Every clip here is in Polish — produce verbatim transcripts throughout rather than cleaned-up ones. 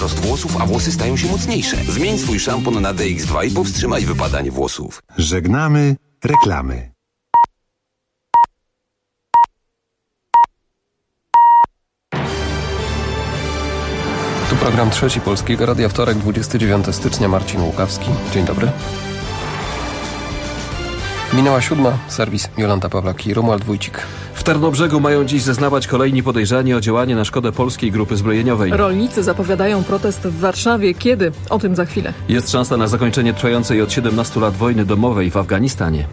Rost włosów, a włosy stają się mocniejsze. Zmień swój szampon na D X dwa i powstrzymaj wypadanie włosów. Żegnamy reklamy. Tu program Trzeci Polskiego Radia, wtorek, dwudziestego dziewiątego stycznia, Marcin Łukawski. Dzień dobry. Minęła siódma, serwis Jolanta Pawlak i Romuald Wójcik. W Tarnobrzegu mają dziś zeznawać kolejni podejrzani o działanie na szkodę polskiej grupy zbrojeniowej. Rolnicy zapowiadają protest w Warszawie. Kiedy? O tym za chwilę. Jest szansa na zakończenie trwającej od siedemnastu lat wojny domowej w Afganistanie.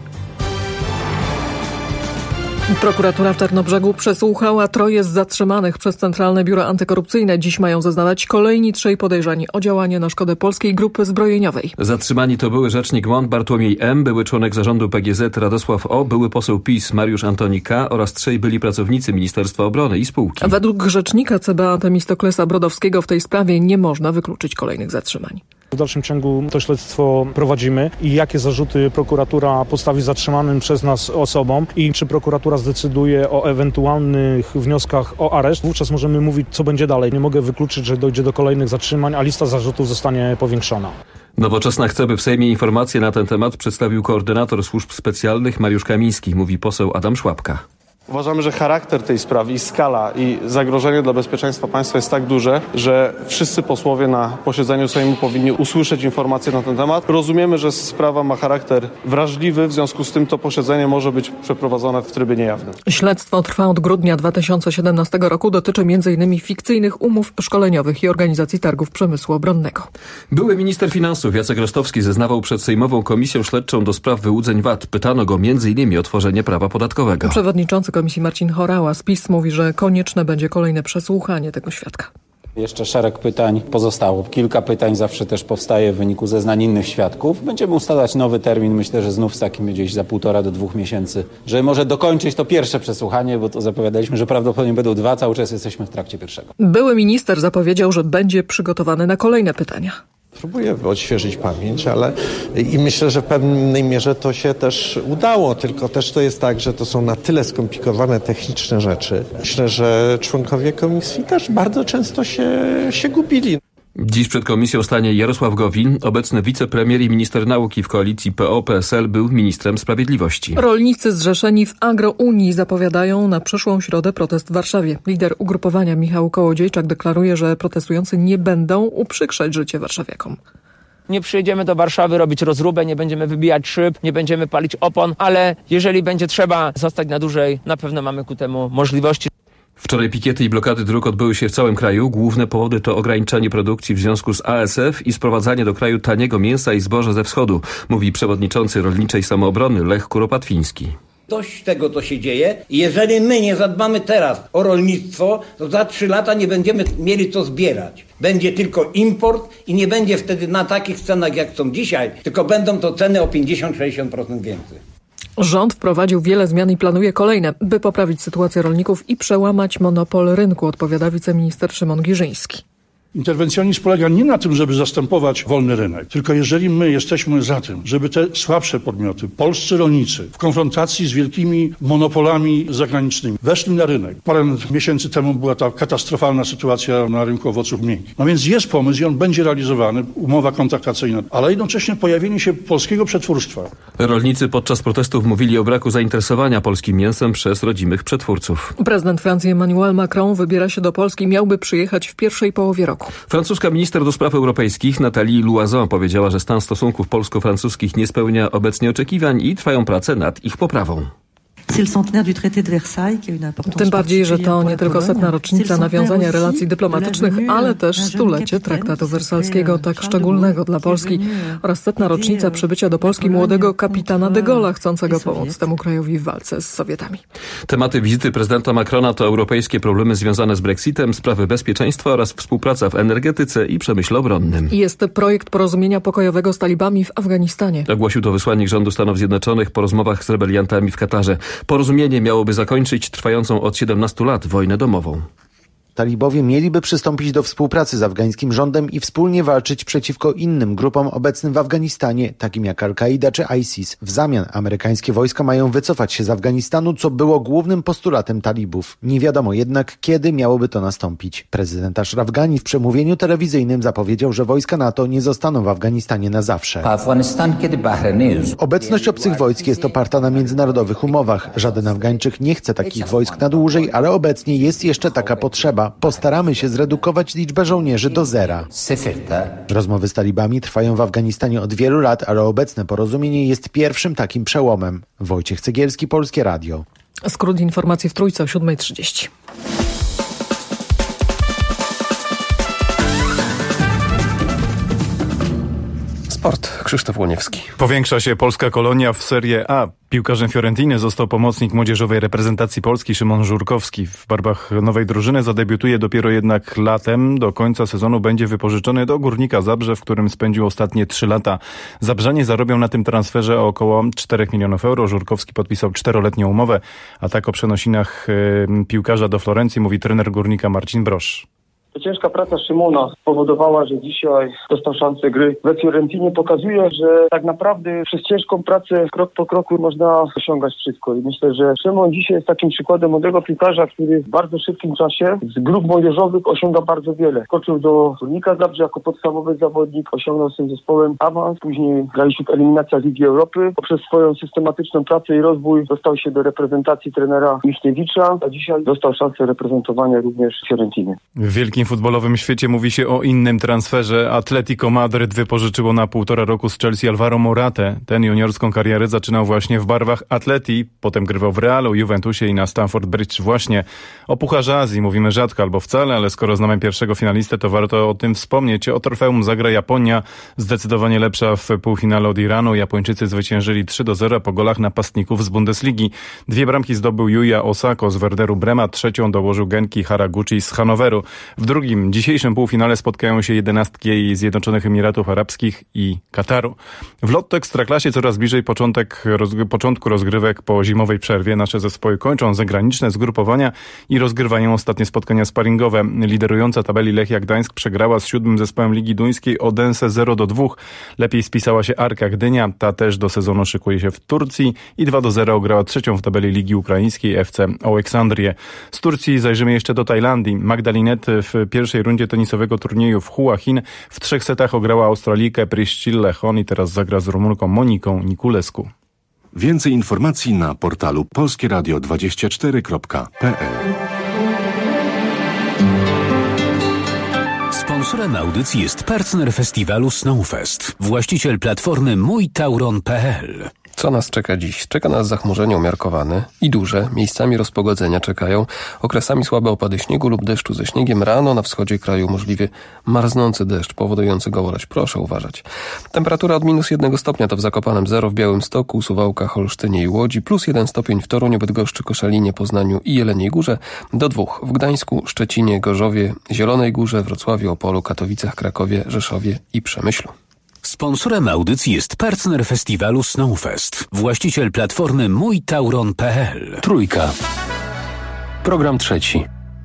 Prokuratura w Tarnobrzegu przesłuchała troje z zatrzymanych przez Centralne Biuro Antykorupcyjne. Dziś mają zeznawać kolejni trzej podejrzani o działanie na szkodę polskiej grupy zbrojeniowej. Zatrzymani to były rzecznik M O N Bartłomiej M., były członek zarządu P G Z Radosław O., były poseł PiS Mariusz Antoni K. oraz trzej byli pracownicy Ministerstwa Obrony i spółki. Według rzecznika C B A Temistoklesa Brodowskiego w tej sprawie nie można wykluczyć kolejnych zatrzymań. W dalszym ciągu to śledztwo prowadzimy i jakie zarzuty prokuratura postawi zatrzymanym przez nas osobom i czy prokuratura zdecyduje o ewentualnych wnioskach o areszt, wówczas możemy mówić, co będzie dalej. Nie mogę wykluczyć, że dojdzie do kolejnych zatrzymań, a lista zarzutów zostanie powiększona. Nowoczesna chce, by w Sejmie informacje na ten temat przedstawił koordynator służb specjalnych Mariusz Kamiński, mówi poseł Adam Szłapka. Uważamy, że charakter tej sprawy i skala i zagrożenie dla bezpieczeństwa państwa jest tak duże, że wszyscy posłowie na posiedzeniu Sejmu powinni usłyszeć informacje na ten temat. Rozumiemy, że sprawa ma charakter wrażliwy, w związku z tym to posiedzenie może być przeprowadzone w trybie niejawnym. Śledztwo trwa od grudnia dwa tysiące siedemnastego roku. Dotyczy między innymi fikcyjnych umów szkoleniowych i organizacji targów przemysłu obronnego. Były minister finansów Jacek Rostowski zeznawał przed Sejmową Komisją Śledczą do spraw wyłudzeń V A T. Pytano go między innymi o tworzenie prawa podatkowego. Przewodniczący Komisji Marcin Horała z PiS mówi, że konieczne będzie kolejne przesłuchanie tego świadka. Jeszcze szereg pytań pozostało. Kilka pytań zawsze też powstaje w wyniku zeznań innych świadków. Będziemy ustalać nowy termin, myślę, że znów z takim gdzieś za półtora do dwóch miesięcy, żeby może dokończyć to pierwsze przesłuchanie, bo to zapowiadaliśmy, że prawdopodobnie będą dwa, cały czas jesteśmy w trakcie pierwszego. Były minister zapowiedział, że będzie przygotowany na kolejne pytania. Próbuję odświeżyć pamięć, ale i myślę, że w pewnej mierze to się też udało, tylko też to jest tak, że to są na tyle skomplikowane techniczne rzeczy. Myślę, że członkowie komisji też bardzo często się, się gubili. Dziś przed komisją stanie Jarosław Gowin, obecny wicepremier i minister nauki w koalicji P O P S L, był ministrem sprawiedliwości. Rolnicy zrzeszeni w Agrounii zapowiadają na przyszłą środę protest w Warszawie. Lider ugrupowania Michał Kołodziejczak deklaruje, że protestujący nie będą uprzykrzać życie warszawiakom. Nie przyjedziemy do Warszawy robić rozróbę, nie będziemy wybijać szyb, nie będziemy palić opon, ale jeżeli będzie trzeba zostać na dłużej, na pewno mamy ku temu możliwości. Wczoraj pikiety i blokady dróg odbyły się w całym kraju. Główne powody to ograniczanie produkcji w związku z A S F i sprowadzanie do kraju taniego mięsa i zboża ze wschodu, mówi przewodniczący Rolniczej Samoobrony Lech Kuropatwiński. Dość tego, co się dzieje i jeżeli my nie zadbamy teraz o rolnictwo, to za trzy lata nie będziemy mieli co zbierać. Będzie tylko import i nie będzie wtedy na takich cenach, jak są dzisiaj, tylko będą to ceny o pięćdziesiąt do sześćdziesięciu procent więcej. Rząd wprowadził wiele zmian i planuje kolejne, by poprawić sytuację rolników i przełamać monopol rynku, odpowiada wiceminister Szymon Giżyński. Interwencjonizm polega nie na tym, żeby zastępować wolny rynek, tylko jeżeli my jesteśmy za tym, żeby te słabsze podmioty, polscy rolnicy w konfrontacji z wielkimi monopolami zagranicznymi weszli na rynek. Parę miesięcy temu była ta katastrofalna sytuacja na rynku owoców miękkich. No więc jest pomysł i on będzie realizowany, umowa kontraktacyjna, ale jednocześnie pojawienie się polskiego przetwórstwa. Rolnicy podczas protestów mówili o braku zainteresowania polskim mięsem przez rodzimych przetwórców. Prezydent Francji Emmanuel Macron wybiera się do Polski, miałby przyjechać w pierwszej połowie roku. Francuska minister do spraw europejskich Nathalie Loiseau powiedziała, że stan stosunków polsko-francuskich nie spełnia obecnie oczekiwań i trwają prace nad ich poprawą. Tym bardziej, że to nie tylko setna rocznica nawiązania relacji dyplomatycznych, ale też stulecie traktatu wersalskiego, tak szczególnego dla Polski, oraz setna rocznica przybycia do Polski młodego kapitana de Gaulle'a, chcącego pomóc temu krajowi w walce z Sowietami. Tematy wizyty prezydenta Macrona to europejskie problemy związane z Brexitem, sprawy bezpieczeństwa oraz współpraca w energetyce i przemyśle obronnym. Jest projekt porozumienia pokojowego z talibami w Afganistanie. Ogłosił to wysłannik rządu Stanów Zjednoczonych po rozmowach z rebeliantami w Katarze. Porozumienie miałoby zakończyć trwającą od siedemnastu lat wojnę domową. Talibowie mieliby przystąpić do współpracy z afgańskim rządem i wspólnie walczyć przeciwko innym grupom obecnym w Afganistanie, takim jak Al-Kaida czy ISIS. W zamian amerykańskie wojska mają wycofać się z Afganistanu, co było głównym postulatem talibów. Nie wiadomo jednak, kiedy miałoby to nastąpić. Prezydent Ashraf Ghani w przemówieniu telewizyjnym zapowiedział, że wojska NATO nie zostaną w Afganistanie na zawsze. Obecność obcych wojsk jest oparta na międzynarodowych umowach. Żaden Afgańczyk nie chce takich wojsk na dłużej, ale obecnie jest jeszcze taka potrzeba. Postaramy się zredukować liczbę żołnierzy do zera. Rozmowy z talibami trwają w Afganistanie od wielu lat, ale obecne porozumienie jest pierwszym takim przełomem. Wojciech Cegielski, Polskie Radio. Skrót informacji w Trójce o siódma trzydzieści. Sport. Krzysztof Łoniewski. Powiększa się polska kolonia w Serie A. Piłkarzem Fiorentiny został pomocnik młodzieżowej reprezentacji Polski Szymon Żurkowski. W barwach nowej drużyny zadebiutuje dopiero jednak latem. Do końca sezonu będzie wypożyczony do Górnika Zabrze, w którym spędził ostatnie trzy lata. Zabrzanie zarobią na tym transferze około czterech milionów euro. Żurkowski podpisał czteroletnią umowę, a tak o przenosinach yy, piłkarza do Florencji mówi trener Górnika Marcin Brosz. Ciężka praca Szymona spowodowała, że dzisiaj dostał szansę gry we Fiorentinie. Pokazuje, że tak naprawdę przez ciężką pracę krok po kroku można osiągać wszystko. I myślę, że Szymon dzisiaj jest takim przykładem młodego piłkarza, który w bardzo szybkim czasie z grup młodzieżowych osiąga bardzo wiele. Skoczył do Górnika Zabrze jako podstawowy zawodnik, osiągnął z tym zespołem awans, później graliśmy w eliminacjach Ligi Europy. Poprzez swoją systematyczną pracę i rozwój dostał się do reprezentacji trenera Michniewicza, a dzisiaj dostał szansę reprezentowania również Fiorentiny. W wielkim futbolowym świecie mówi się o innym transferze. Atletico Madryt wypożyczyło na półtora roku z Chelsea Alvaro Moratę. Ten juniorską karierę zaczynał właśnie w barwach Atleti, potem grywał w Realu, Juventusie i na Stamford Bridge właśnie. O Pucharze Azji mówimy rzadko albo wcale, ale skoro znamy pierwszego finalistę, to warto o tym wspomnieć. O trofeum zagra Japonia, zdecydowanie lepsza w półfinale od Iranu. Japończycy zwyciężyli trzy do zera po golach napastników z Bundesligi. Dwie bramki zdobył Yuya Osako z Werderu Brema, trzecią dołożył Genki Haraguchi z Hannoweru. W drugim, dzisiejszym półfinale spotkają się jedenastki Zjednoczonych Emiratów Arabskich i Kataru. W Lotto Ekstraklasie coraz bliżej początek, roz, początku rozgrywek po zimowej przerwie. Nasze zespoły kończą zagraniczne zgrupowania i rozgrywają ostatnie spotkania sparingowe. Liderująca tabeli Lechia Gdańsk przegrała z siódmym zespołem Ligi Duńskiej Odensę zero do dwóch. Lepiej spisała się Arka Gdynia, ta też do sezonu szykuje się w Turcji i dwa do zera ograła trzecią w tabeli Ligi Ukraińskiej F C Oleksandrię. Z Turcji zajrzymy jeszcze do Tajlandii. Magdalinet w pierwszej rundzie tenisowego turnieju w Hua Hin w trzech setach ograła Australijkę Priscillę Hon i teraz zagra z Rumunką Moniką Nikulescu. Więcej informacji na portalu polskie radio dwadzieścia cztery kropka p l. Sponsorem audycji jest partner festiwalu Snowfest, właściciel platformy mój tauron kropka p l. Co nas czeka dziś? Czeka nas zachmurzenie umiarkowane i duże. Miejscami rozpogodzenia czekają. Okresami słabe opady śniegu lub deszczu ze śniegiem. Rano na wschodzie kraju możliwie marznący deszcz powodujący gołoleć. Proszę uważać. Temperatura od minus jednego stopnia to w Zakopanem zero, w Białymstoku, Suwałkach, Olsztynie i Łodzi. Plus jeden stopień w Toruniu, Bydgoszczy, Koszalinie, Poznaniu i Jeleniej Górze. Do dwóch w Gdańsku, Szczecinie, Gorzowie, Zielonej Górze, Wrocławiu, Opolu, Katowicach, Krakowie, Rzeszowie i Przemyślu. Sponsorem audycji jest partner festiwalu Snowfest, właściciel platformy mój tauron kropka p l. Trójka. Program trzeci.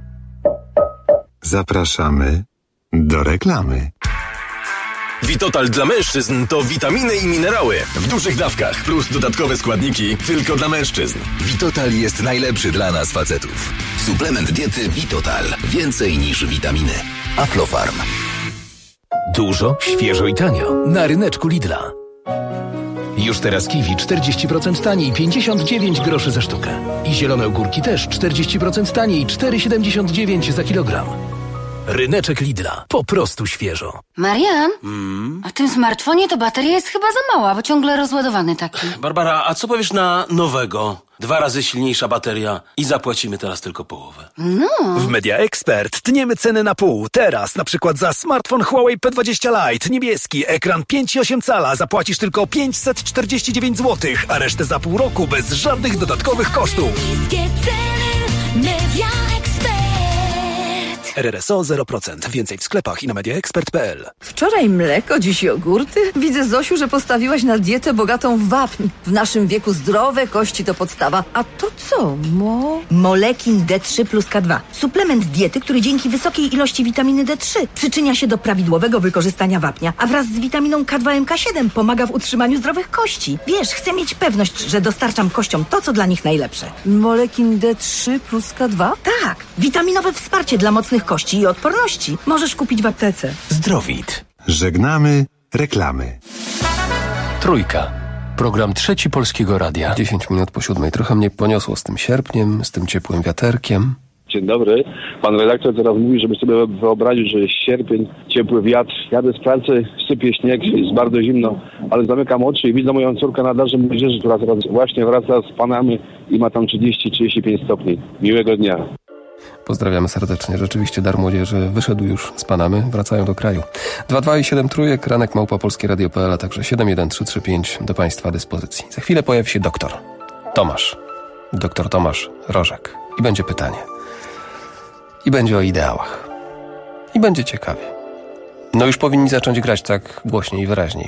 Zapraszamy do reklamy. Witotal dla mężczyzn to witaminy i minerały w dużych dawkach plus dodatkowe składniki tylko dla mężczyzn. Witotal jest najlepszy dla nas facetów. Suplement diety Witotal. Więcej niż witaminy. Aflofarm. Dużo, świeżo i tanio na ryneczku Lidla. Już teraz kiwi czterdzieści procent taniej, pięćdziesiąt dziewięć groszy za sztukę. I zielone ogórki też czterdzieści procent taniej, cztery siedemdziesiąt dziewięć za kilogram. Ryneczek Lidla. Po prostu świeżo. Marian, mm? a w tym smartfonie to bateria jest chyba za mała, bo ciągle rozładowany taki. Barbara, a co powiesz na nowego? Dwa razy silniejsza bateria i zapłacimy teraz tylko połowę. No. W Media Expert tniemy ceny na pół. Teraz na przykład za smartfon Huawei P dwadzieścia Lite niebieski, ekran pięć i osiem cala zapłacisz tylko pięćset czterdzieści dziewięć złotych, a resztę za pół roku bez żadnych dodatkowych kosztów. Niskie ceny, Media Expert. R R S O zero procent. Więcej w sklepach i na mediaexpert kropka p l. Wczoraj mleko, dziś jogurty. Widzę, Zosiu, że postawiłaś na dietę bogatą w wapń. W naszym wieku zdrowe kości to podstawa. A to co? Mo... Molekin D trzy plus K dwa. Suplement diety, który dzięki wysokiej ilości witaminy D trzy przyczynia się do prawidłowego wykorzystania wapnia, a wraz z witaminą K dwa M K siedem pomaga w utrzymaniu zdrowych kości. Wiesz, chcę mieć pewność, że dostarczam kościom to, co dla nich najlepsze. Molekin D trzy plus K dwa? Tak. Witaminowe wsparcie dla mocnych kości i odporności. Możesz kupić w aptece. Zdrowit. Żegnamy reklamy. Trójka. Program Trzeci Polskiego Radia. dziesięć minut po siódmej. Trochę mnie poniosło z tym sierpniem, z tym ciepłym wiaterkiem. Dzień dobry. Pan redaktor teraz mówi, żeby sobie wyobrazić, że jest sierpień, ciepły wiatr. Jadę z pracy, sypie śnieg, jest bardzo zimno, ale zamykam oczy i widzę moją córkę na darze młodzieży, która teraz właśnie wraca z Panamy i ma tam trzydzieści trzydzieści pięć stopni. Miłego dnia. Pozdrawiamy serdecznie. Rzeczywiście Dar Młodzieży wyszedł już z Panamy, wracają do kraju. dwa dwa i siedem trójek, ranek małpa polskie radio kropka p l, a także siedem jeden trzy trzy pięć do Państwa dyspozycji. Za chwilę pojawi się doktor Tomasz. Doktor Tomasz Rożek. I będzie pytanie. I będzie o ideałach. I będzie ciekawie. No już powinni zacząć grać tak głośniej i wyraźniej.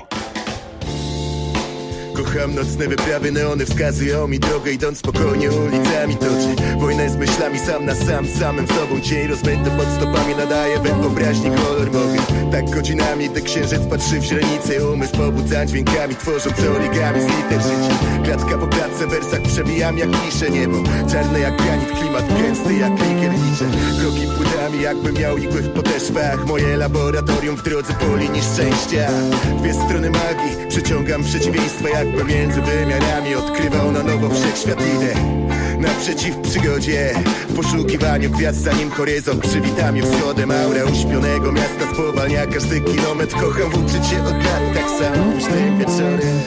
Kocham nocne wyprawy, neony wskazują mi drogę, idąc spokojnie ulicami toczy wojnę z myślami, sam na sam, z samym sobą. Cień rozmyty pod stopami nadaje wyobraźni kolor mogę. Tak godzinami, gdy księżyc patrzy w źrenicę, umysł pobudza dźwiękami, tworząc origami z liter życia. Klatka po klatce, w wersach przebijam jak klisze niebo. Czarne jak granit, klimat gęsty jak klikier liczę. Kroki płytami, jakbym miał igły w podeszwach. Moje laboratorium w drodze po linii szczęścia. Dwie strony magii, przyciągam przeciwieństwa jak pomiędzy wymiarami, odkrywał na nowo wszechświat. Idę naprzeciw przygodzie, w poszukiwaniu gwiazd, zanim horyzont przywita mnie wschodem. Aura uśpionego miasta spowalnia każdy kilometr. Kocham włóczyć się od lat, tak samo późnym wieczorem.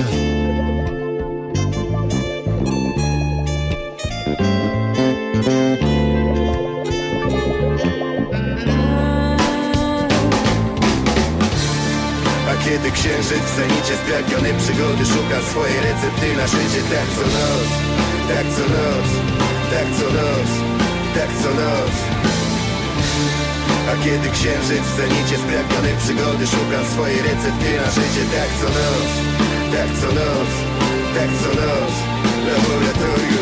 Kiedy księżyc w zenicie spragniony przygody szuka swojej recepty na życie. Tak co noc, tak co noc, tak co noc, tak co noc. A kiedy księżyc w zenicie spragniony przygody szuka swojej recepty na życie. Tak co noc, tak co noc, tak co noc. Laboratorium.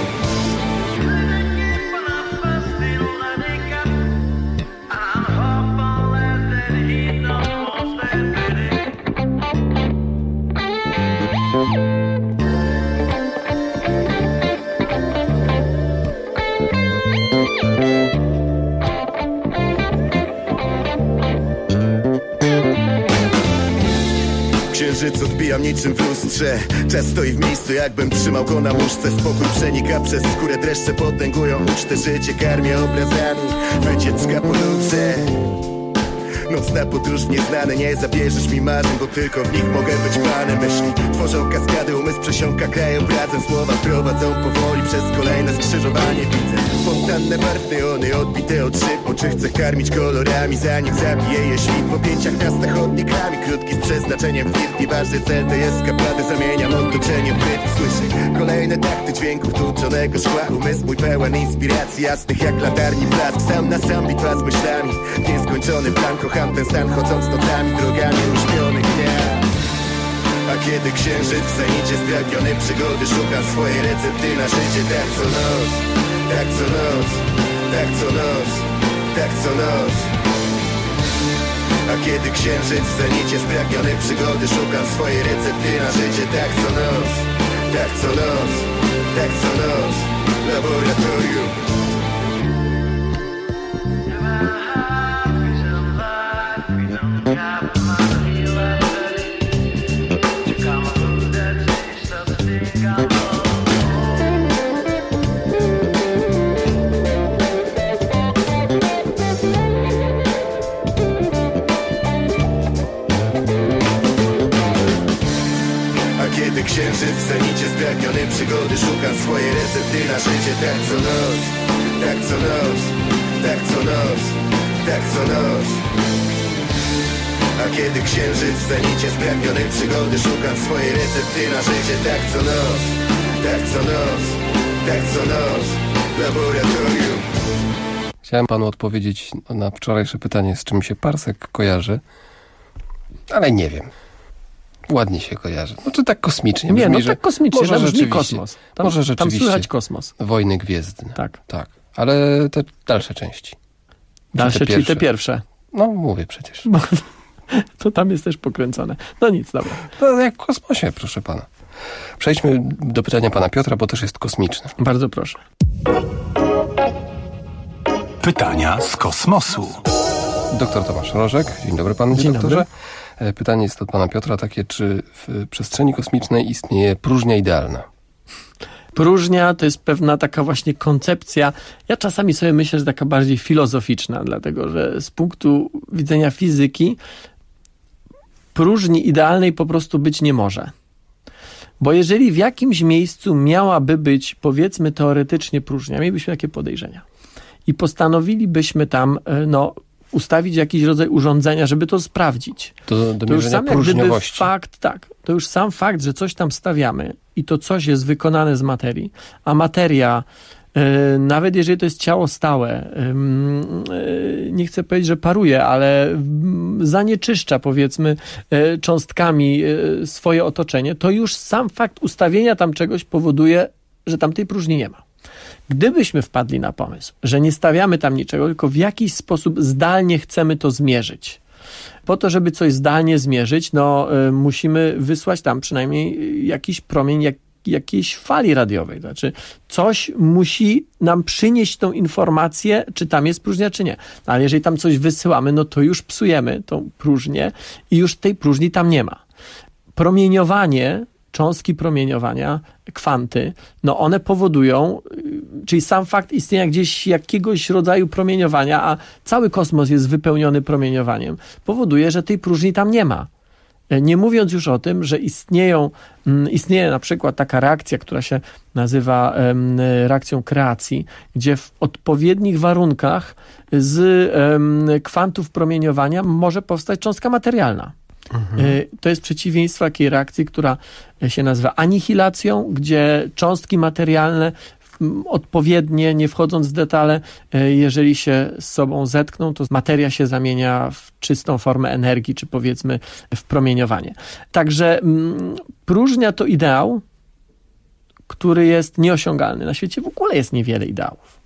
Księżyc odbijam niczym w lustrze. Czas stoi w miejscu, jakbym trzymał go na muszce. Spokój przenika przez skórę, dreszcze potęgują ucztę. Życie karmię obrazami, wycieczka po luce. Nocna podróż w nieznane, nie zabierzesz mi marzeń, bo tylko w nich mogę być panem. Myśli tworzą kaskady, umysł przesiąka krajobrazem. Słowa prowadzą powoli przez kolejne skrzyżowanie. Widzę fontannę barw, neony odbite od szyb. Oczy chcę karmić kolorami, zanim zabije je świt. W objęciach miasta chodnikami, krótki z przeznaczeniem fit. Nieważny cel to jest kaplady, zamieniam otoczenie w rytm. Słyszę kolejne takty dźwięków tłuczonego szkła. Umysł mój pełen inspiracji, jasnych jak latarni blask. Sam na sam bitwa z myślami, nieskończony plan. Kocham ten stan, chodząc nocami, drogami uśpionych gniazd. A kiedy księżyc w zenicie spragniony przygody szuka swojej recepty na życie. Tak co noc, tak co noc, tak co noc, tak co noc. A kiedy księżyc w zenicie spragniony przygody szuka swojej recepty na życie. Tak co noc, tak co noc, tak co noc. Laboratorium. Kiedy księżyc w zenicie spragniony przygody szuka swojej recepty na życie. Tak co noc, tak co noc, tak co noc, tak co noc. A kiedy księżyc w zenicie spragniony przygody szuka swojej recepty na życie. Tak co noc, tak co noc, tak co noc. Laboratorium. Chciałem panu odpowiedzieć na wczorajsze pytanie, z czym się parsek kojarzy, ale nie wiem. Ładnie się kojarzy. No czy tak kosmicznie? Nie, brzmi, no że tak kosmicznie, może tam brzmi rzeczywiście, kosmos. Tam, może rzeczywiście tam słychać kosmos. Wojny gwiezdne. Tak. Tak. Ale te dalsze części. Dalsze, te czyli te pierwsze. No mówię przecież. Bo, to tam jest też pokręcone. No nic, dobra. No jak w kosmosie, proszę pana. Przejdźmy do pytania pana Piotra, bo też jest kosmiczne. Bardzo proszę. Pytania z kosmosu. Doktor Tomasz Rożek. Dzień dobry panu Dzień doktorze. dobry. Pytanie jest od pana Piotra takie, czy w przestrzeni kosmicznej istnieje próżnia idealna? Próżnia to jest pewna taka właśnie koncepcja. Ja czasami sobie myślę, że taka bardziej filozoficzna, dlatego że z punktu widzenia fizyki próżni idealnej po prostu być nie może. Bo jeżeli w jakimś miejscu miałaby być, powiedzmy teoretycznie próżnia, mielibyśmy takie podejrzenia i postanowilibyśmy tam, no, ustawić jakiś rodzaj urządzenia, żeby to sprawdzić. Do, do to już sam jak gdyby fakt, tak, to już sam fakt, że coś tam stawiamy i to coś jest wykonane z materii, a materia, yy, nawet jeżeli to jest ciało stałe, yy, nie chcę powiedzieć, że paruje, ale yy, zanieczyszcza, powiedzmy, yy, cząstkami yy, swoje otoczenie, to już sam fakt ustawienia tam czegoś powoduje, że tam tej próżni nie ma. Gdybyśmy wpadli na pomysł, że nie stawiamy tam niczego, tylko w jakiś sposób zdalnie chcemy to zmierzyć. Po to, żeby coś zdalnie zmierzyć, no y, musimy wysłać tam przynajmniej jakiś promień, jak, jakiejś fali radiowej. Znaczy coś musi nam przynieść tą informację, czy tam jest próżnia, czy nie. No, ale jeżeli tam coś wysyłamy, no to już psujemy tą próżnię i już tej próżni tam nie ma. Promieniowanie, cząstki promieniowania, kwanty, no one powodują, czyli sam fakt istnienia gdzieś jakiegoś rodzaju promieniowania, a cały kosmos jest wypełniony promieniowaniem, powoduje, że tej próżni tam nie ma. Nie mówiąc już o tym, że istnieją, istnieje na przykład taka reakcja, która się nazywa reakcją kreacji, gdzie w odpowiednich warunkach z kwantów promieniowania może powstać cząstka materialna. Mhm. To jest przeciwieństwo takiej reakcji, która się nazywa anihilacją, gdzie cząstki materialne odpowiednie, nie wchodząc w detale, jeżeli się z sobą zetkną, to materia się zamienia w czystą formę energii, czy powiedzmy w promieniowanie. Także mm, próżnia to ideał, który jest nieosiągalny. Na świecie w ogóle jest niewiele ideałów.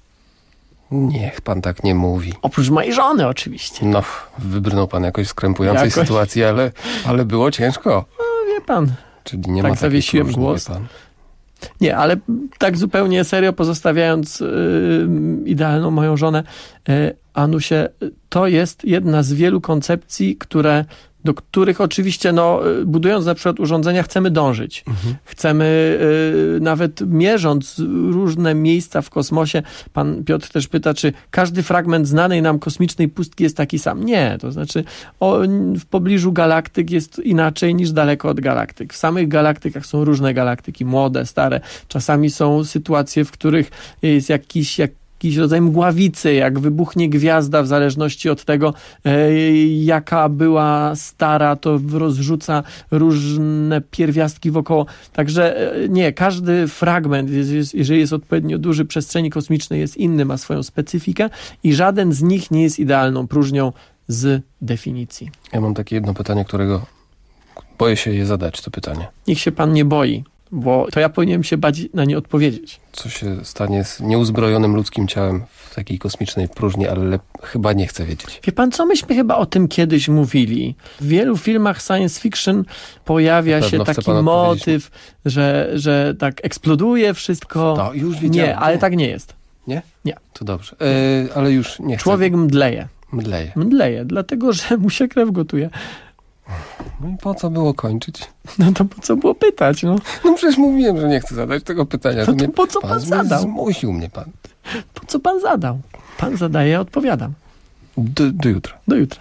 Niech pan tak nie mówi. Oprócz mojej żony oczywiście. No, wybrnął pan jakoś z krępującej jakoś... sytuacji, ale, ale było ciężko. No, wie pan. Czyli nie tak ma zawiesiłem próżni, głos. Wie pan. Nie, ale tak zupełnie serio, pozostawiając yy, idealną moją żonę, yy, Anusię, to jest jedna z wielu koncepcji, które, do których oczywiście, no, budując na przykład urządzenia, chcemy dążyć. Mhm. Chcemy, yy, nawet mierząc różne miejsca w kosmosie, pan Piotr też pyta, czy każdy fragment znanej nam kosmicznej pustki jest taki sam. Nie, to znaczy o, w pobliżu galaktyk jest inaczej niż daleko od galaktyk. W samych galaktykach są różne galaktyki, młode, stare. Czasami są sytuacje, w których jest jakiś, jak jakiś rodzaj mgławicy, jak wybuchnie gwiazda, w zależności od tego, e, jaka była stara, to rozrzuca różne pierwiastki wokoło. Także e, nie, każdy fragment, jest, jeżeli jest odpowiednio duży, przestrzeni kosmicznej jest inny, ma swoją specyfikę i żaden z nich nie jest idealną próżnią z definicji. Ja mam takie jedno pytanie, którego boję się je zadać, to pytanie. Niech się pan nie boi, bo to ja powinienem się bać na nie odpowiedzieć. Co się stanie z nieuzbrojonym ludzkim ciałem w takiej kosmicznej próżni, ale le- chyba nie chcę wiedzieć. Wie pan co, myśmy chyba o tym kiedyś mówili. W wielu filmach science fiction pojawia się taki motyw, że, że tak eksploduje wszystko. To już widziałem. Nie, ale tak nie jest. Nie? Nie. To dobrze. Yy, ale już nie chcę. Człowiek mdleje. Mdleje. Mdleje, dlatego, że mu się krew gotuje. No i po co było kończyć? No to po co było pytać, no? No przecież mówiłem, że nie chcę zadać tego pytania. No to to mnie, po co pan, pan zadał? Zmusił mnie pan. Po co pan zadał? Pan zadaje, odpowiadam. Do, do jutra. Do jutra.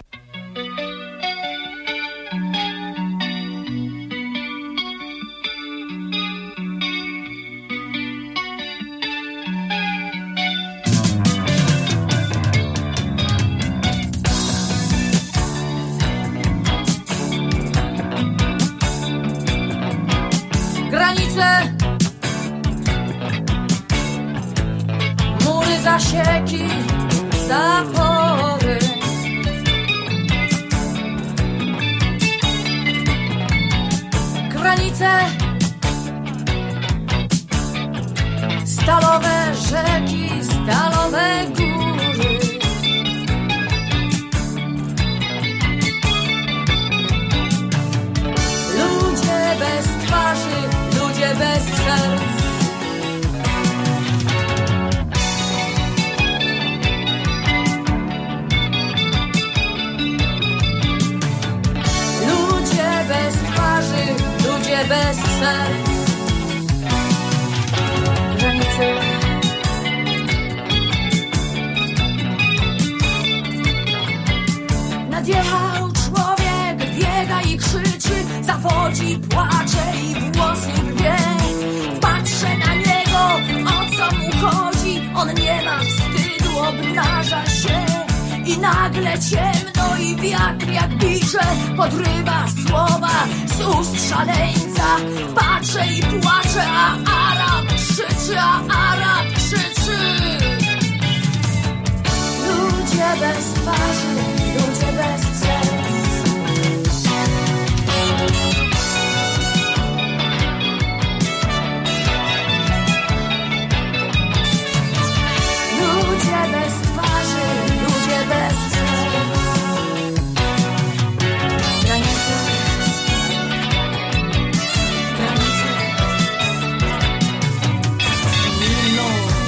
Granice, mury, zasieki, zapory. Granice, stalowe rzeki, stalowe góry. Ludzie bez twarzy, ludzie bez serc. Ludzie bez twarzy, ludzie bez serc. Granice. Nadjechał człowiek, biega i krzyczy, zawodzi, płacze i włosy rwie. Patrzę na niego, o co mu chodzi, on nie ma wstydu, obnaża się. I nagle ciemno i wiatr jak bicze podrywa słowa z ust szaleńca. Patrzę i płaczę, a Arab krzyczy, a Arab krzyczy. Ludzie bez twarzy, ludzie bez serc. Ludzie bez twarzy, ludzie bez serc. Granice, granice. No.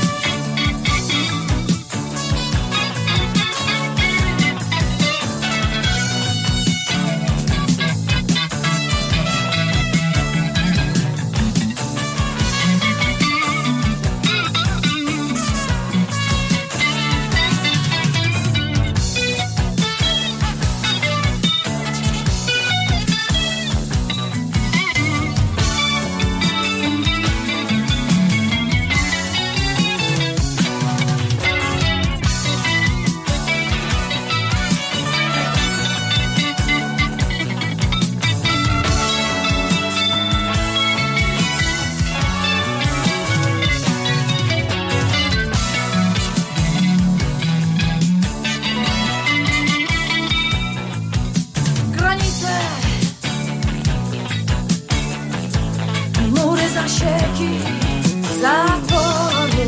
Mury, zasieki, zapory.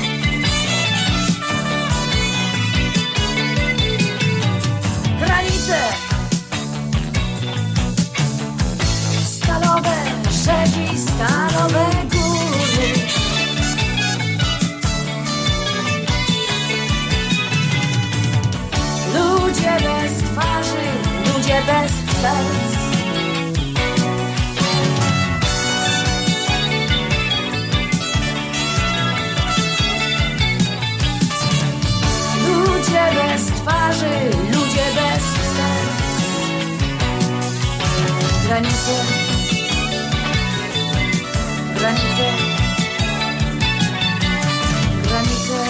Granice, stalowe rzeki, stalowe góry. Ludzie bez twarzy, ludzie bez serc. Ludzie bez twarzy, ludzie bez serc. Granice, granice, granice.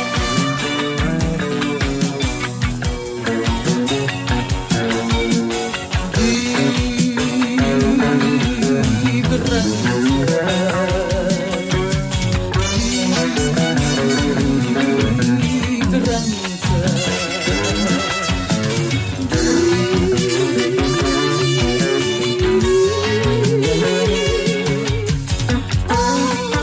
I granice. Oh,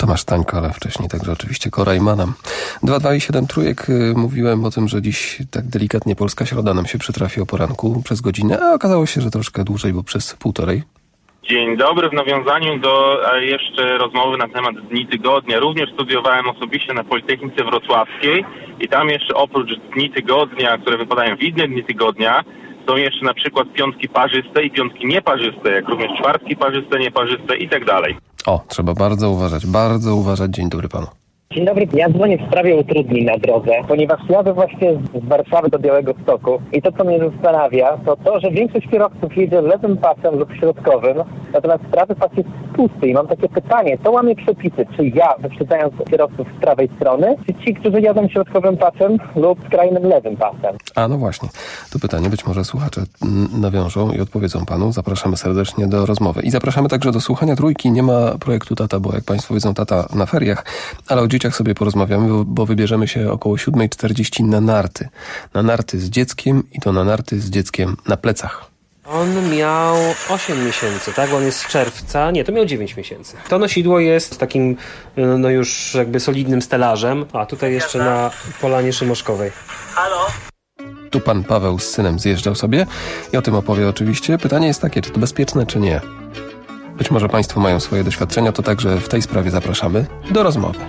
Tomasz Tańko, ale wcześniej także oczywiście Kora i Manam. dwa dwa i siedem trójek. Mówiłem o tym, że dziś tak delikatnie polska środa nam się przytrafi o poranku przez godzinę, a okazało się, że troszkę dłużej, bo przez półtorej. Dzień dobry. W nawiązaniu do jeszcze rozmowy na temat Dni Tygodnia. Również studiowałem osobiście na Politechnice Wrocławskiej i tam jeszcze oprócz Dni Tygodnia, które wypadają w inne Dni Tygodnia, są jeszcze na przykład piątki parzyste i piątki nieparzyste, jak również czwartki parzyste, nieparzyste i tak dalej. O, trzeba bardzo uważać, bardzo uważać. Dzień dobry panu. Dzień dobry, ja dzwonię w sprawie utrudnień na drodze, ponieważ jadę właśnie z Warszawy do Białegostoku i to, co mnie zastanawia, to to, że większość kierowców jedzie lewym pasem lub środkowym, natomiast prawy pas jest pusty i mam takie pytanie, co łamie przepisy, czy ja, wyprzedzając kierowców z prawej strony, czy ci, którzy jadą środkowym pasem lub skrajnym lewym pasem? A no właśnie, to pytanie być może słuchacze nawiążą i odpowiedzą panu. Zapraszamy serdecznie do rozmowy. I zapraszamy także do słuchania Trójki. Nie ma projektu Tata, bo jak państwo wiedzą, tata na feriach, ale o dzieciach sobie porozmawiamy, bo wybierzemy się około siódma czterdzieści na narty. Na narty z dzieckiem i to na narty z dzieckiem na plecach. On miał osiem miesięcy, tak? On jest z czerwca. Nie, to miał dziewięć miesięcy. To nosidło jest takim, no już jakby solidnym stelażem. A tutaj jeszcze na Polanie Szymoszkowej. Halo? Tu pan Paweł z synem zjeżdżał sobie i o tym opowie oczywiście. Pytanie jest takie, czy to bezpieczne, czy nie? Być może państwo mają swoje doświadczenia, to także w tej sprawie zapraszamy do rozmowy.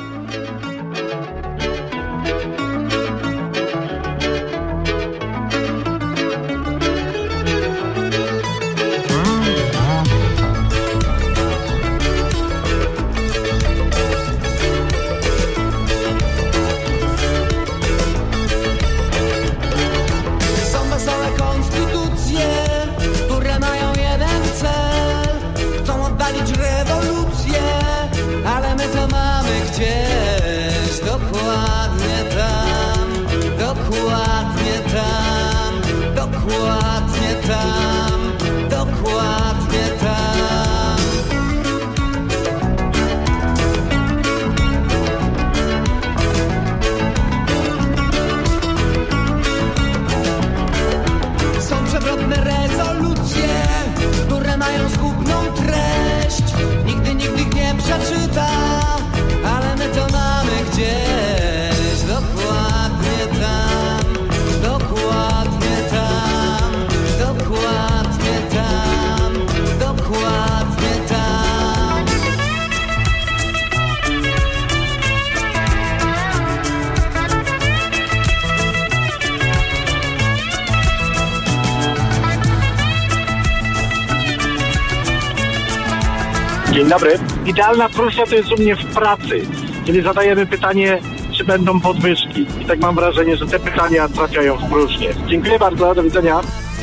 Dzień dobry. Idealna próżnia to jest u mnie w pracy, kiedy zadajemy pytanie, czy będą podwyżki. I tak mam wrażenie, że te pytania trafiają w próżnię. Dziękuję bardzo, do widzenia.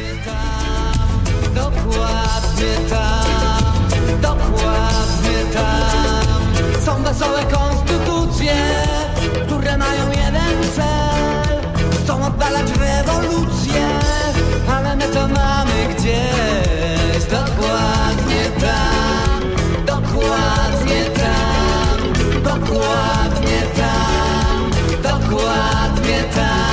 Dokładnie tam, dokładnie tam. Są wesołe konstytucje, które mają jeden cel. Chcą oddalać rewolucję, ale my to mamy gdzieś. Dokładnie tam, dokładnie tam, dokładnie tam, dokładnie tam.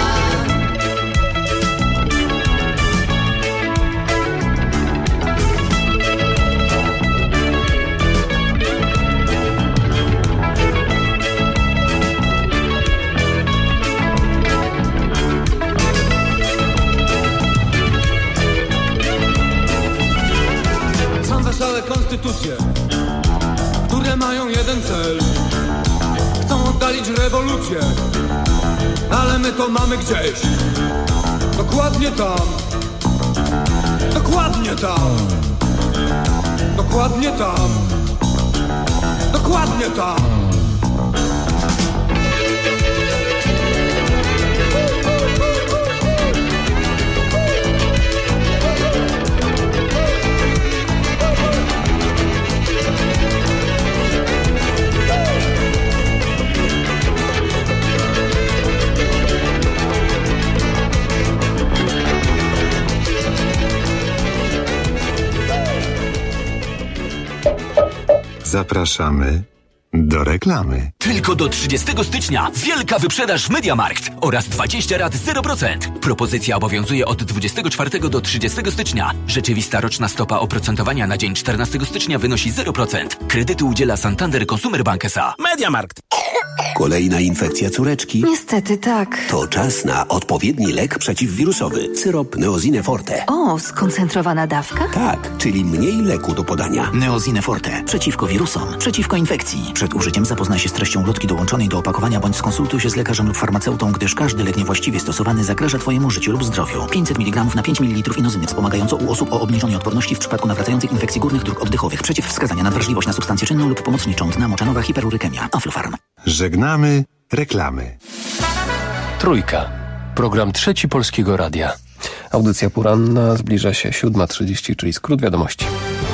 Wesołe konstytucje, które mają jeden cel. Chcą oddalić rewolucję, ale my to mamy gdzieś. Dokładnie tam, dokładnie tam, dokładnie tam, dokładnie tam. Zapraszamy do reklamy. Tylko do trzydziestego stycznia wielka wyprzedaż w MediaMarkt oraz dwadzieścia rat zero procent. Propozycja obowiązuje od dwudziestego czwartego do trzydziestego stycznia. Rzeczywista roczna stopa oprocentowania na dzień czternastego stycznia wynosi zero procent. Kredytu udziela Santander Consumer Bank S A. MediaMarkt. Kolejna infekcja córeczki? Niestety tak. To czas na odpowiedni lek przeciwwirusowy. Syrop Neosine Forte. O, skoncentrowana dawka? Tak, czyli mniej leku do podania. Neosine Forte. Przeciwko wirusom, przeciwko infekcji. Przed użyciem zapoznaj się z treścią ulotki dołączonej do opakowania bądź skonsultuj się z lekarzem lub farmaceutą, gdyż każdy lek niewłaściwie stosowany zagraża Twojemu życiu lub zdrowiu. pięćset miligramów na pięć mililitrów inozyny wspomagająco u osób o obniżonej odporności w przypadku nawracających infekcji górnych dróg oddechowych. Przeciwwskazania: nadwrażliwość na substancję czynną lub pomocniczą, dna moczanowa, hiperurykemia. Aflofarm. Żegnamy reklamy. Trójka. Program Trzeci Polskiego Radia. Audycja poranna zbliża się siódma trzydzieści, czyli skrót wiadomości.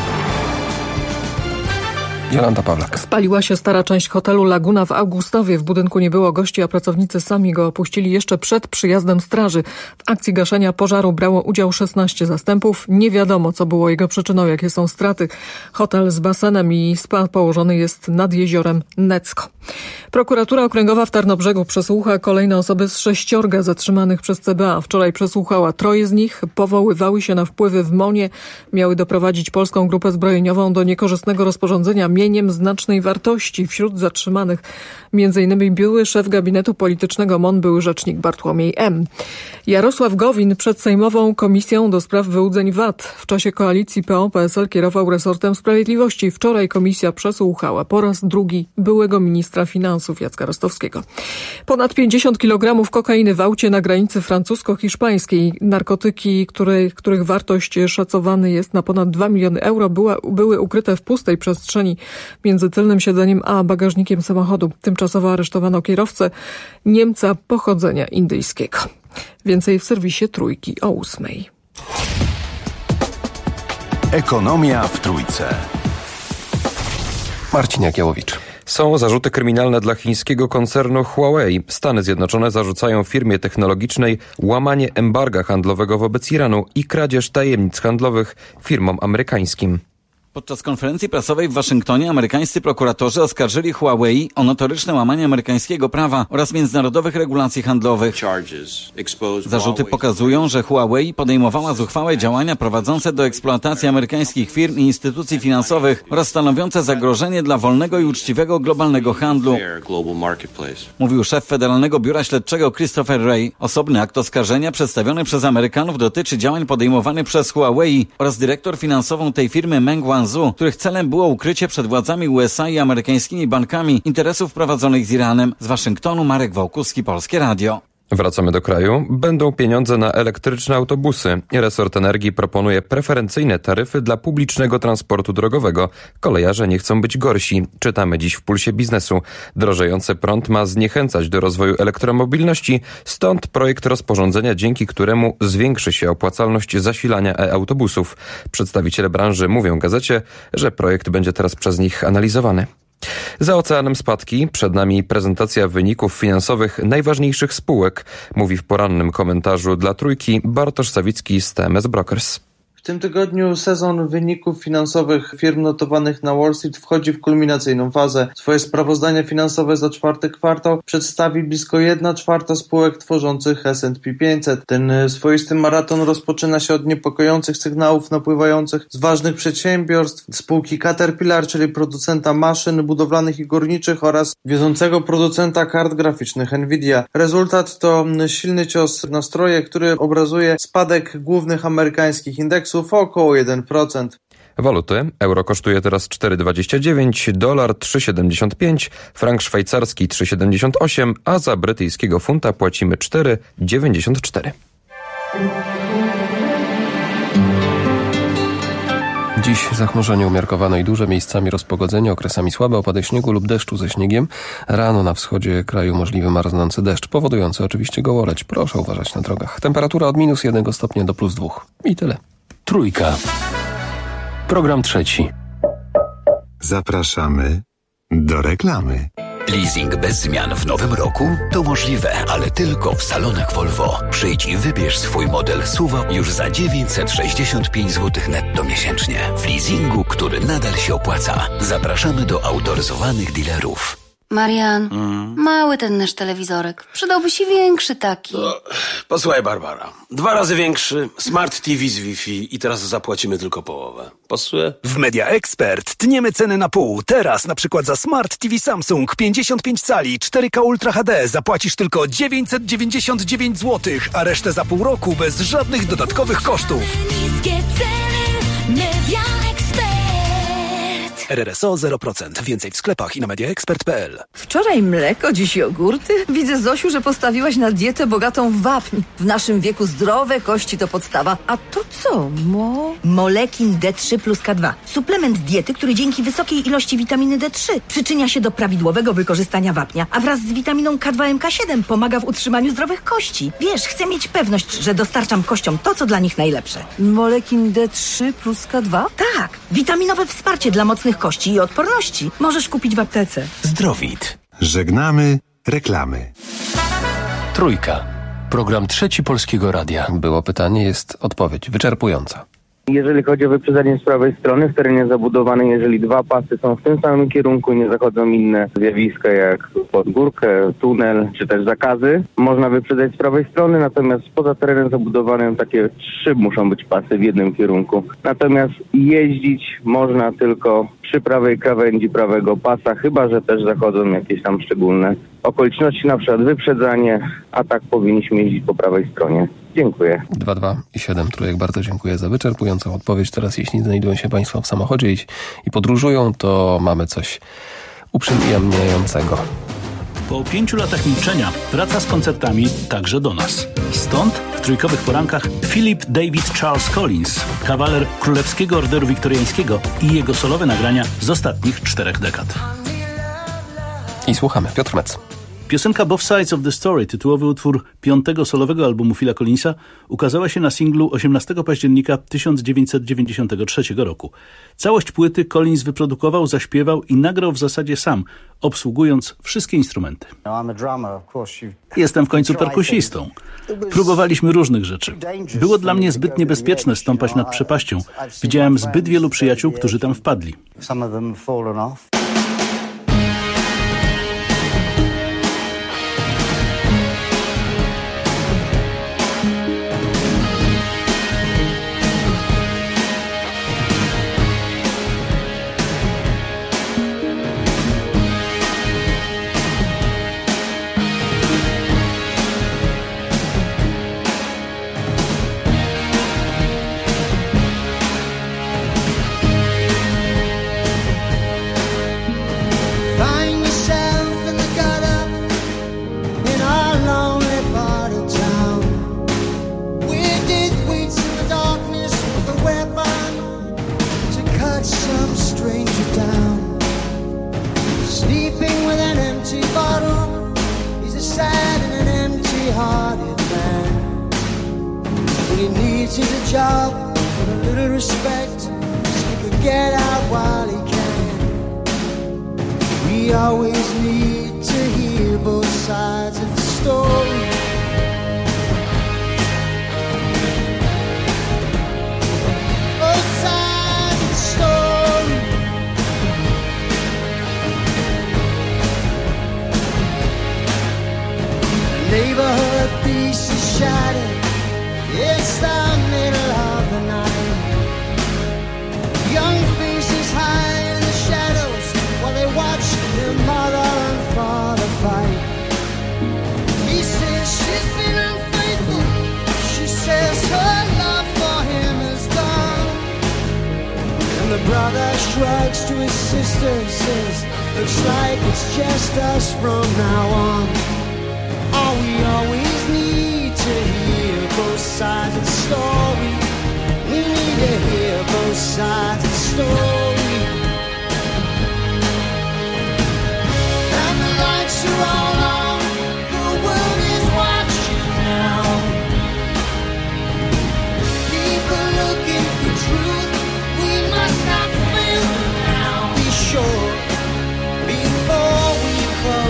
Jolanta Pawlak. Spaliła się stara część hotelu Laguna w Augustowie. W budynku nie było gości, a pracownicy sami go opuścili jeszcze przed przyjazdem straży. W akcji gaszenia pożaru brało udział szesnaście zastępów. Nie wiadomo, co było jego przyczyną, jakie są straty. Hotel z basenem i spa położony jest nad jeziorem Necko. Prokuratura Okręgowa w Tarnobrzegu przesłucha kolejne osoby z sześciorga zatrzymanych przez C B A. Wczoraj przesłuchała troje z nich. Powoływały się na wpływy w Monie. Miały doprowadzić polską grupę zbrojeniową do niekorzystnego rozporządzenia mieniem znacznej wartości. Wśród zatrzymanych między innymi były szef gabinetu politycznego M O N, były rzecznik Bartłomiej M. Jarosław Gowin przed Sejmową Komisją do Spraw Wyłudzeń V A T. W czasie koalicji P O P S L kierował resortem sprawiedliwości. Wczoraj komisja przesłuchała po raz drugi byłego ministra finansów Jacka Rostowskiego. Ponad pięćdziesiąt kilogramów kokainy w aucie na granicy francusko-hiszpańskiej. Narkotyki, której, których wartość szacowany jest na ponad dwa miliony euro, była, były ukryte w pustej przestrzeni między tylnym siedzeniem a bagażnikiem samochodu. Tymczasowo aresztowano kierowcę, Niemca pochodzenia indyjskiego. Więcej w serwisie Trójki o ósmej. Ekonomia w Trójce. Marcin Jagiełowicz. Są zarzuty kryminalne dla chińskiego koncernu Huawei. Stany Zjednoczone zarzucają firmie technologicznej łamanie embarga handlowego wobec Iranu i kradzież tajemnic handlowych firmom amerykańskim. Podczas konferencji prasowej w Waszyngtonie amerykańscy prokuratorzy oskarżyli Huawei o notoryczne łamanie amerykańskiego prawa oraz międzynarodowych regulacji handlowych. Zarzuty pokazują, że Huawei podejmowała zuchwałe działania prowadzące do eksploatacji amerykańskich firm i instytucji finansowych oraz stanowiące zagrożenie dla wolnego i uczciwego globalnego handlu. Mówił szef Federalnego Biura Śledczego Christopher Wray. Osobny akt oskarżenia przedstawiony przez Amerykanów dotyczy działań podejmowanych przez Huawei oraz dyrektor finansową tej firmy Meng Wanzhou, których celem było ukrycie przed władzami U S A i amerykańskimi bankami interesów prowadzonych z Iranem. Z Waszyngtonu Marek Wałkuski, Polskie Radio. Wracamy do kraju. Będą pieniądze na elektryczne autobusy. Resort Energii proponuje preferencyjne taryfy dla publicznego transportu drogowego. Kolejarze nie chcą być gorsi. Czytamy dziś w Pulsie Biznesu. Drożejący prąd ma zniechęcać do rozwoju elektromobilności, stąd projekt rozporządzenia, dzięki któremu zwiększy się opłacalność zasilania e-autobusów. Przedstawiciele branży mówią gazecie, że projekt będzie teraz przez nich analizowany. Za oceanem spadki, przed nami prezentacja wyników finansowych najważniejszych spółek, mówi w porannym komentarzu dla Trójki Bartosz Sawicki z T M S Brokers. W tym tygodniu sezon wyników finansowych firm notowanych na Wall Street wchodzi w kulminacyjną fazę. Swoje sprawozdania finansowe za czwarty kwartał przedstawi blisko jedna czwarta spółek tworzących S and P pięćset. Ten swoisty maraton rozpoczyna się od niepokojących sygnałów napływających z ważnych przedsiębiorstw, spółki Caterpillar, czyli producenta maszyn budowlanych i górniczych, oraz wiodącego producenta kart graficznych Nvidia. Rezultat to silny cios w nastroje, który obrazuje spadek głównych amerykańskich indeksów o około jeden procent. Waluty. Euro kosztuje teraz cztery dwadzieścia dziewięć, dolar trzy siedemdziesiąt pięć, frank szwajcarski trzy siedemdziesiąt osiem, a za brytyjskiego funta płacimy cztery dziewięćdziesiąt cztery. Dziś zachmurzenie umiarkowane i duże, miejscami rozpogodzenie, okresami słabe opady śniegu lub deszczu ze śniegiem. Rano na wschodzie kraju możliwy marznący deszcz, powodujący oczywiście gołoleć. Proszę uważać na drogach. Temperatura od minus jednego stopnia do plus dwóch. I tyle. Trójka. Program trzeci. Zapraszamy do reklamy. Leasing bez zmian w nowym roku? To możliwe, ale tylko w salonach Volvo. Przyjdź i wybierz swój model S U V już za dziewięćset sześćdziesiąt pięć złotych netto miesięcznie. W leasingu, który nadal się opłaca. Zapraszamy do autoryzowanych dealerów. Marian, mm. mały ten nasz telewizorek. Przydałby się większy taki. No, posłuchaj, Barbara. Dwa razy większy, Smart T V z Wi-Fi i teraz zapłacimy tylko połowę. Pasuje? W Media Expert tniemy ceny na pół. Teraz na przykład za Smart T V Samsung pięćdziesiąt pięć cali cztery K Ultra H D zapłacisz tylko dziewięćset dziewięćdziesiąt dziewięć złotych, a resztę za pół roku bez żadnych dodatkowych kosztów. Niskie ceny, Media Expert. R R S O zero procent. Więcej w sklepach i na mediaexpert kropka p l. Wczoraj mleko, dziś jogurty? Widzę, Zosiu, że postawiłaś na dietę bogatą w wapń. W naszym wieku zdrowe kości to podstawa. A to co, mo? Molekin D trzy plus K dwa. Suplement diety, który dzięki wysokiej ilości witaminy D trzy przyczynia się do prawidłowego wykorzystania wapnia, a wraz z witaminą K dwa M K siedem pomaga w utrzymaniu zdrowych kości. Wiesz, chcę mieć pewność, że dostarczam kościom to, co dla nich najlepsze. Molekin D trzy plus K dwa? Tak, witaminowe wsparcie dla mocnych kości i odporności. Możesz kupić w aptece. Zdrowit. Żegnamy reklamy. Trójka. Program Trzeci Polskiego Radia. Było pytanie, jest odpowiedź wyczerpująca. Jeżeli chodzi o wyprzedzanie z prawej strony w terenie zabudowanym, jeżeli dwa pasy są w tym samym kierunku, nie zachodzą inne zjawiska jak podgórkę, tunel czy też zakazy, można wyprzedzać z prawej strony, natomiast poza terenem zabudowanym takie trzy muszą być pasy w jednym kierunku. Natomiast jeździć można tylko przy prawej krawędzi prawego pasa, chyba że też zachodzą jakieś tam szczególne okoliczności, na przykład wyprzedzanie, a tak powinniśmy jeździć po prawej stronie. Dziękuję. dwa dwa i siedem trójek. Bardzo dziękuję za wyczerpującą odpowiedź. Teraz jeśli znajdują się Państwo w samochodzie i, i podróżują, to mamy coś uprzyjemniającego. Po pięciu latach milczenia wraca z koncertami także do nas. Stąd w trójkowych porankach Philip David Charles Collins, kawaler Królewskiego Orderu Wiktoriańskiego i jego solowe nagrania z ostatnich czterech dekad. I słuchamy. Piotr Metz. Piosenka Both Sides of the Story, tytułowy utwór piątego solowego albumu Phila Collinsa, ukazała się na singlu osiemnastego października tysiąc dziewięćset dziewięćdziesiątego trzeciego roku. Całość płyty Collins wyprodukował, zaśpiewał i nagrał w zasadzie sam, obsługując wszystkie instrumenty. Jestem w końcu perkusistą. Próbowaliśmy różnych rzeczy. Było dla mnie zbyt niebezpieczne stąpać nad przepaścią. Widziałem zbyt wielu przyjaciół, którzy tam wpadli. Before we close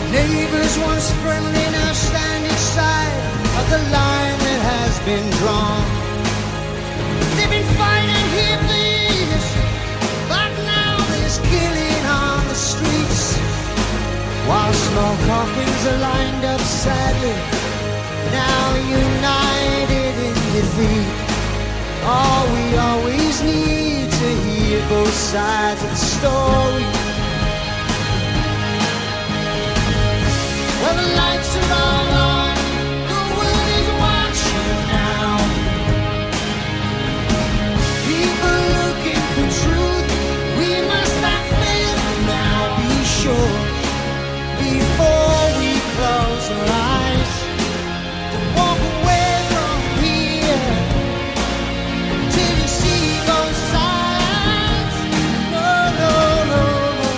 Neighbors once friendly now stand each side of the line that has been drawn. They've been fighting here for years, but now there's killing on the streets. While small coffins are lined up sadly, now united in defeat. All we always need to hear both sides of the story. Well, the lights are all on, the world is watching now. People looking for truth, we must not fail now. Be sure, before we close our eyes, to walk away from here, till you see both sides. No, no, no, no,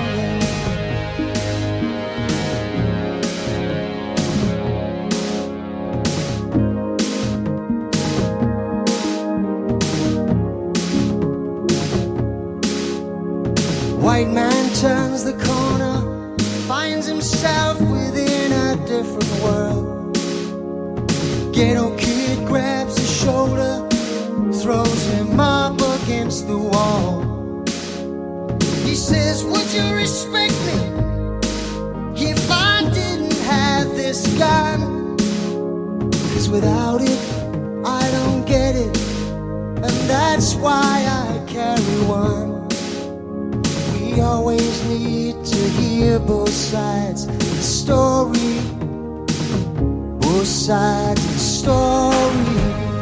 White man turns the corner, finds himself within a different world. Ghetto kid grabs his shoulder, throws him up against the wall. He says, would you respect me if I didn't have this gun? 'Cause without it, I don't get it, and that's why I carry one. We always need to hear both sides of the story, both sides of the story.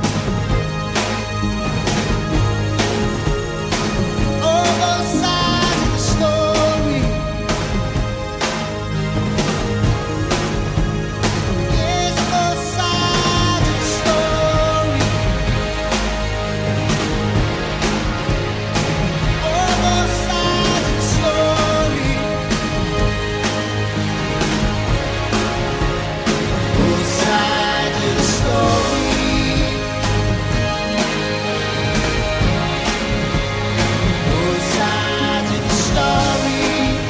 Oh, both sides of the story. Yes, both sides of the story. Oh, both sides of the story. Both sides of the story. Both sides of the story.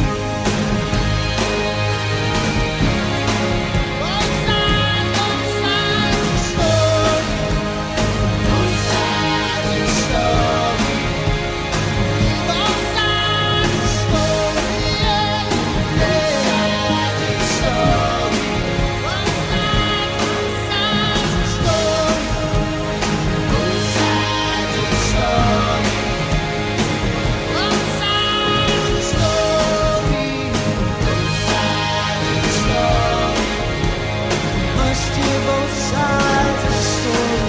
Both sides, both sides of the story. Both sides of the story. Both sides of the story. Yeah, both sides of the story. Both sides, both sides of the story. Both sides of the story. Both sides of the story. Both sides of the story. Must hear both sides of the story.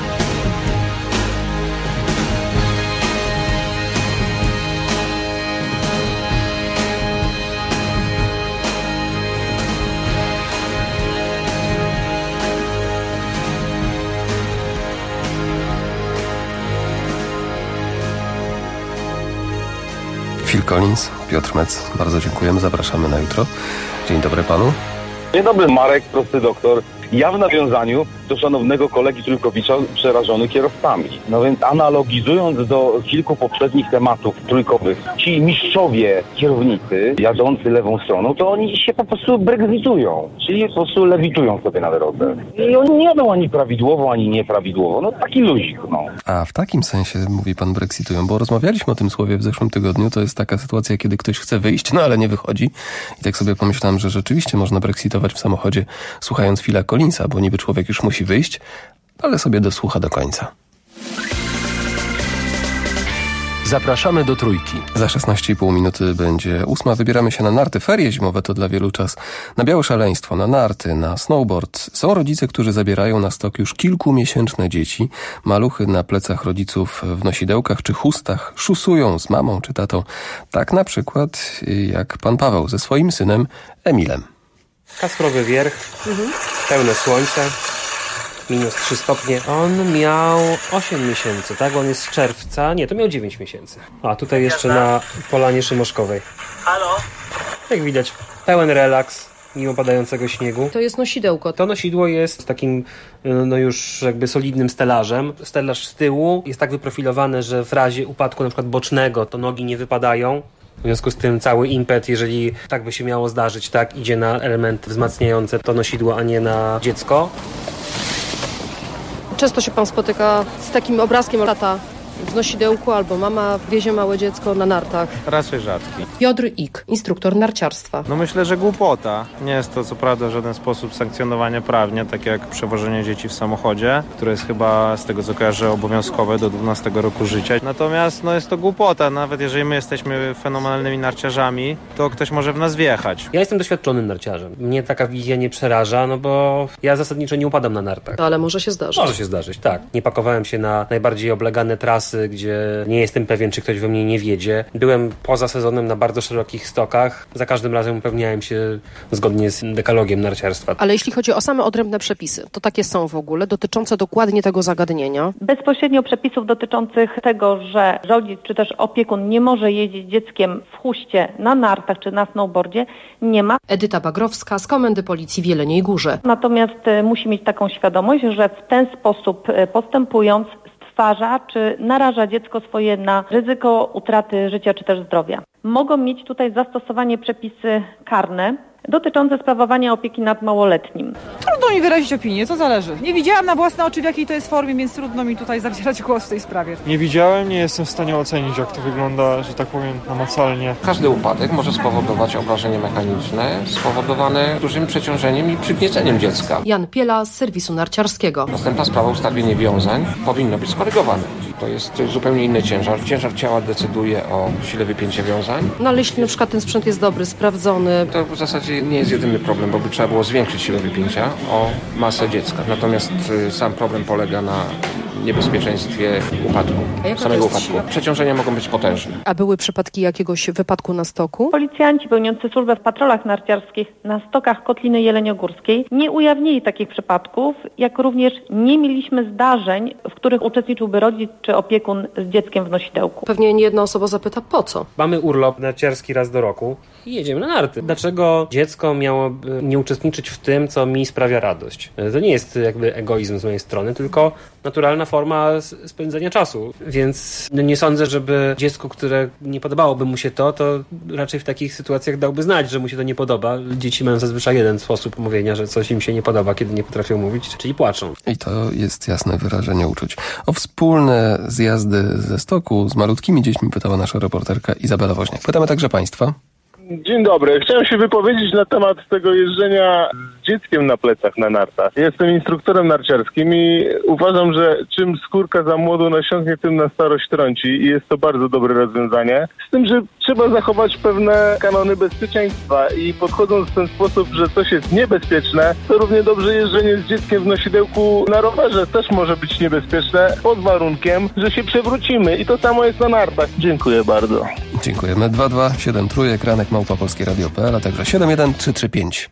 Phil Collins, Piotr Mec, bardzo dziękujemy, zapraszamy na jutro. Dzień dobry panu. Dzień dobry, Marek, prosty doktor. Ja w nawiązaniu do szanownego kolegi Trójkowicza przerażony kierowcami. No więc analogizując do kilku poprzednich tematów trójkowych, ci mistrzowie kierownicy jadący lewą stroną, to oni się po prostu brexitują, czyli po prostu lewitują sobie na drodze. I oni nie jadą ani prawidłowo, ani nieprawidłowo. No taki luzik, no. A w takim sensie mówi pan brexitują, bo rozmawialiśmy o tym słowie w zeszłym tygodniu. To jest taka sytuacja, kiedy ktoś chce wyjść, no ale nie wychodzi. I tak sobie pomyślałem, że rzeczywiście można brexitować w samochodzie słuchając Phila Collinsa, bo niby człowiek już musi wyjść, ale sobie dosłucha do końca. Zapraszamy do Trójki. Za szesnaście i pół minuty będzie ósma. Wybieramy się na narty. Ferie zimowe to dla wielu czas na białe szaleństwo, na narty, na snowboard. Są rodzice, którzy zabierają na stok już kilkumiesięczne dzieci. Maluchy na plecach rodziców w nosidełkach czy chustach szusują z mamą czy tatą. Tak na przykład jak pan Paweł ze swoim synem Emilem. Kasprowy wierch, mhm. pełne słońce, minus trzy stopnie. On miał osiem miesięcy, tak? On jest z czerwca, nie, to miał dziewięć miesięcy. A tutaj jeszcze na Polanie Szymoszkowej. Halo? Jak widać, pełen relaks, mimo padającego śniegu. To jest nosidełko. To nosidło jest takim, no już jakby solidnym stelażem. Stelaż z tyłu jest tak wyprofilowany, że w razie upadku na przykład bocznego to nogi nie wypadają. W związku z tym cały impet, jeżeli tak by się miało zdarzyć, tak, idzie na elementy wzmacniające to nosidło, a nie na dziecko. Często się pan spotyka z takim obrazkiem tata w nosidełku albo mama wiezie małe dziecko na nartach. Raczej rzadki. Piotr Ik, instruktor narciarstwa. No myślę, że głupota. Nie jest to co prawda w żaden sposób sankcjonowanie prawnie, tak jak przewożenie dzieci w samochodzie, które jest chyba z tego co kojarzę obowiązkowe do dwunastego roku życia. Natomiast no jest to głupota. Nawet jeżeli my jesteśmy fenomenalnymi narciarzami, to ktoś może w nas wjechać. Ja jestem doświadczonym narciarzem. Mnie taka wizja nie przeraża, no bo ja zasadniczo nie upadam na nartach. Ale może się zdarzyć. Może się zdarzyć, tak. Nie pakowałem się na najbardziej oblegane trasy, gdzie nie jestem pewien, czy ktoś we mnie nie wiedzie. Byłem poza sezonem na bardzo szerokich stokach. Za każdym razem upewniałem się zgodnie z dekalogiem narciarstwa. Ale jeśli chodzi o same odrębne przepisy, to takie są w ogóle, dotyczące dokładnie tego zagadnienia? Bezpośrednio przepisów dotyczących tego, że rodzic czy też opiekun nie może jeździć dzieckiem w huście na nartach czy na snowboardzie, nie ma. Edyta Bagrowska z Komendy Policji w Jeleniej Górze. Natomiast e, musi mieć taką świadomość, że w ten sposób e, postępując stwarza czy naraża dziecko swoje na ryzyko utraty życia czy też zdrowia. Mogą mieć tutaj zastosowanie przepisy karne dotyczące sprawowania opieki nad małoletnim. Trudno mi wyrazić opinię, to zależy. Nie widziałam na własne oczy, w jakiej to jest formie, więc trudno mi tutaj zabierać głos w tej sprawie. Nie widziałem, nie jestem w stanie ocenić, jak to wygląda, że tak powiem, namacalnie. Każdy upadek może spowodować obrażenie mechaniczne spowodowane dużym przeciążeniem i przygnieceniem dziecka. Jan Piela z serwisu narciarskiego. Następna sprawa, ustawienie wiązań powinno być skorygowane. To jest zupełnie inny ciężar. Ciężar ciała decyduje o sile wypięcia wiązań. No ale jeśli na przykład ten sprzęt jest dobry, sprawdzony... To w zasadzie nie jest jedyny problem, bo by trzeba było zwiększyć siłę wypięcia o masę dziecka. Natomiast y, sam problem polega na niebezpieczeństwie upadku, samego upadku. Siła? Przeciążenia mogą być potężne. A były przypadki jakiegoś wypadku na stoku? Policjanci pełniący służbę w patrolach narciarskich na stokach Kotliny Jeleniogórskiej nie ujawnili takich przypadków, jak również nie mieliśmy zdarzeń, w których uczestniczyłby rodzic czy opiekun z dzieckiem w nosidełku. Pewnie nie jedna osoba zapyta, po co? Mamy urlop narciarski raz do roku i jedziemy na narty. Dlaczego dziecko miałoby nie uczestniczyć w tym, co mi sprawia radość? To nie jest jakby egoizm z mojej strony, tylko naturalna forma spędzenia czasu. Więc nie sądzę, żeby dziecku, które nie podobałoby mu się to, to raczej w takich sytuacjach dałby znać, że mu się to nie podoba. Dzieci mają zazwyczaj jeden sposób mówienia, że coś im się nie podoba, kiedy nie potrafią mówić, czyli płaczą. I to jest jasne wyrażenie uczuć. O wspólne zjazdy ze stoku z malutkimi dziećmi pytała nasza reporterka Izabela Woźniak. Pytamy także Państwa. Dzień dobry. Chciałem się wypowiedzieć na temat tego jeżdżenia z dzieckiem na plecach na nartach. Jestem instruktorem narciarskim i uważam, że czym skórka za młodu nasiąknie, tym na starość trąci i jest to bardzo dobre rozwiązanie. Z tym, że trzeba zachować pewne kanony bezpieczeństwa i podchodząc w ten sposób, że coś jest niebezpieczne, to równie dobrze jeżdżenie z dzieckiem w nosidełku na rowerze też może być niebezpieczne pod warunkiem, że się przewrócimy i to samo jest na nartach. Dziękuję bardzo. Dziękujemy. dwa dwa siedem trójek ranek małpa polskie radio kropka p l, a także siedem jeden trzy trzy pięć.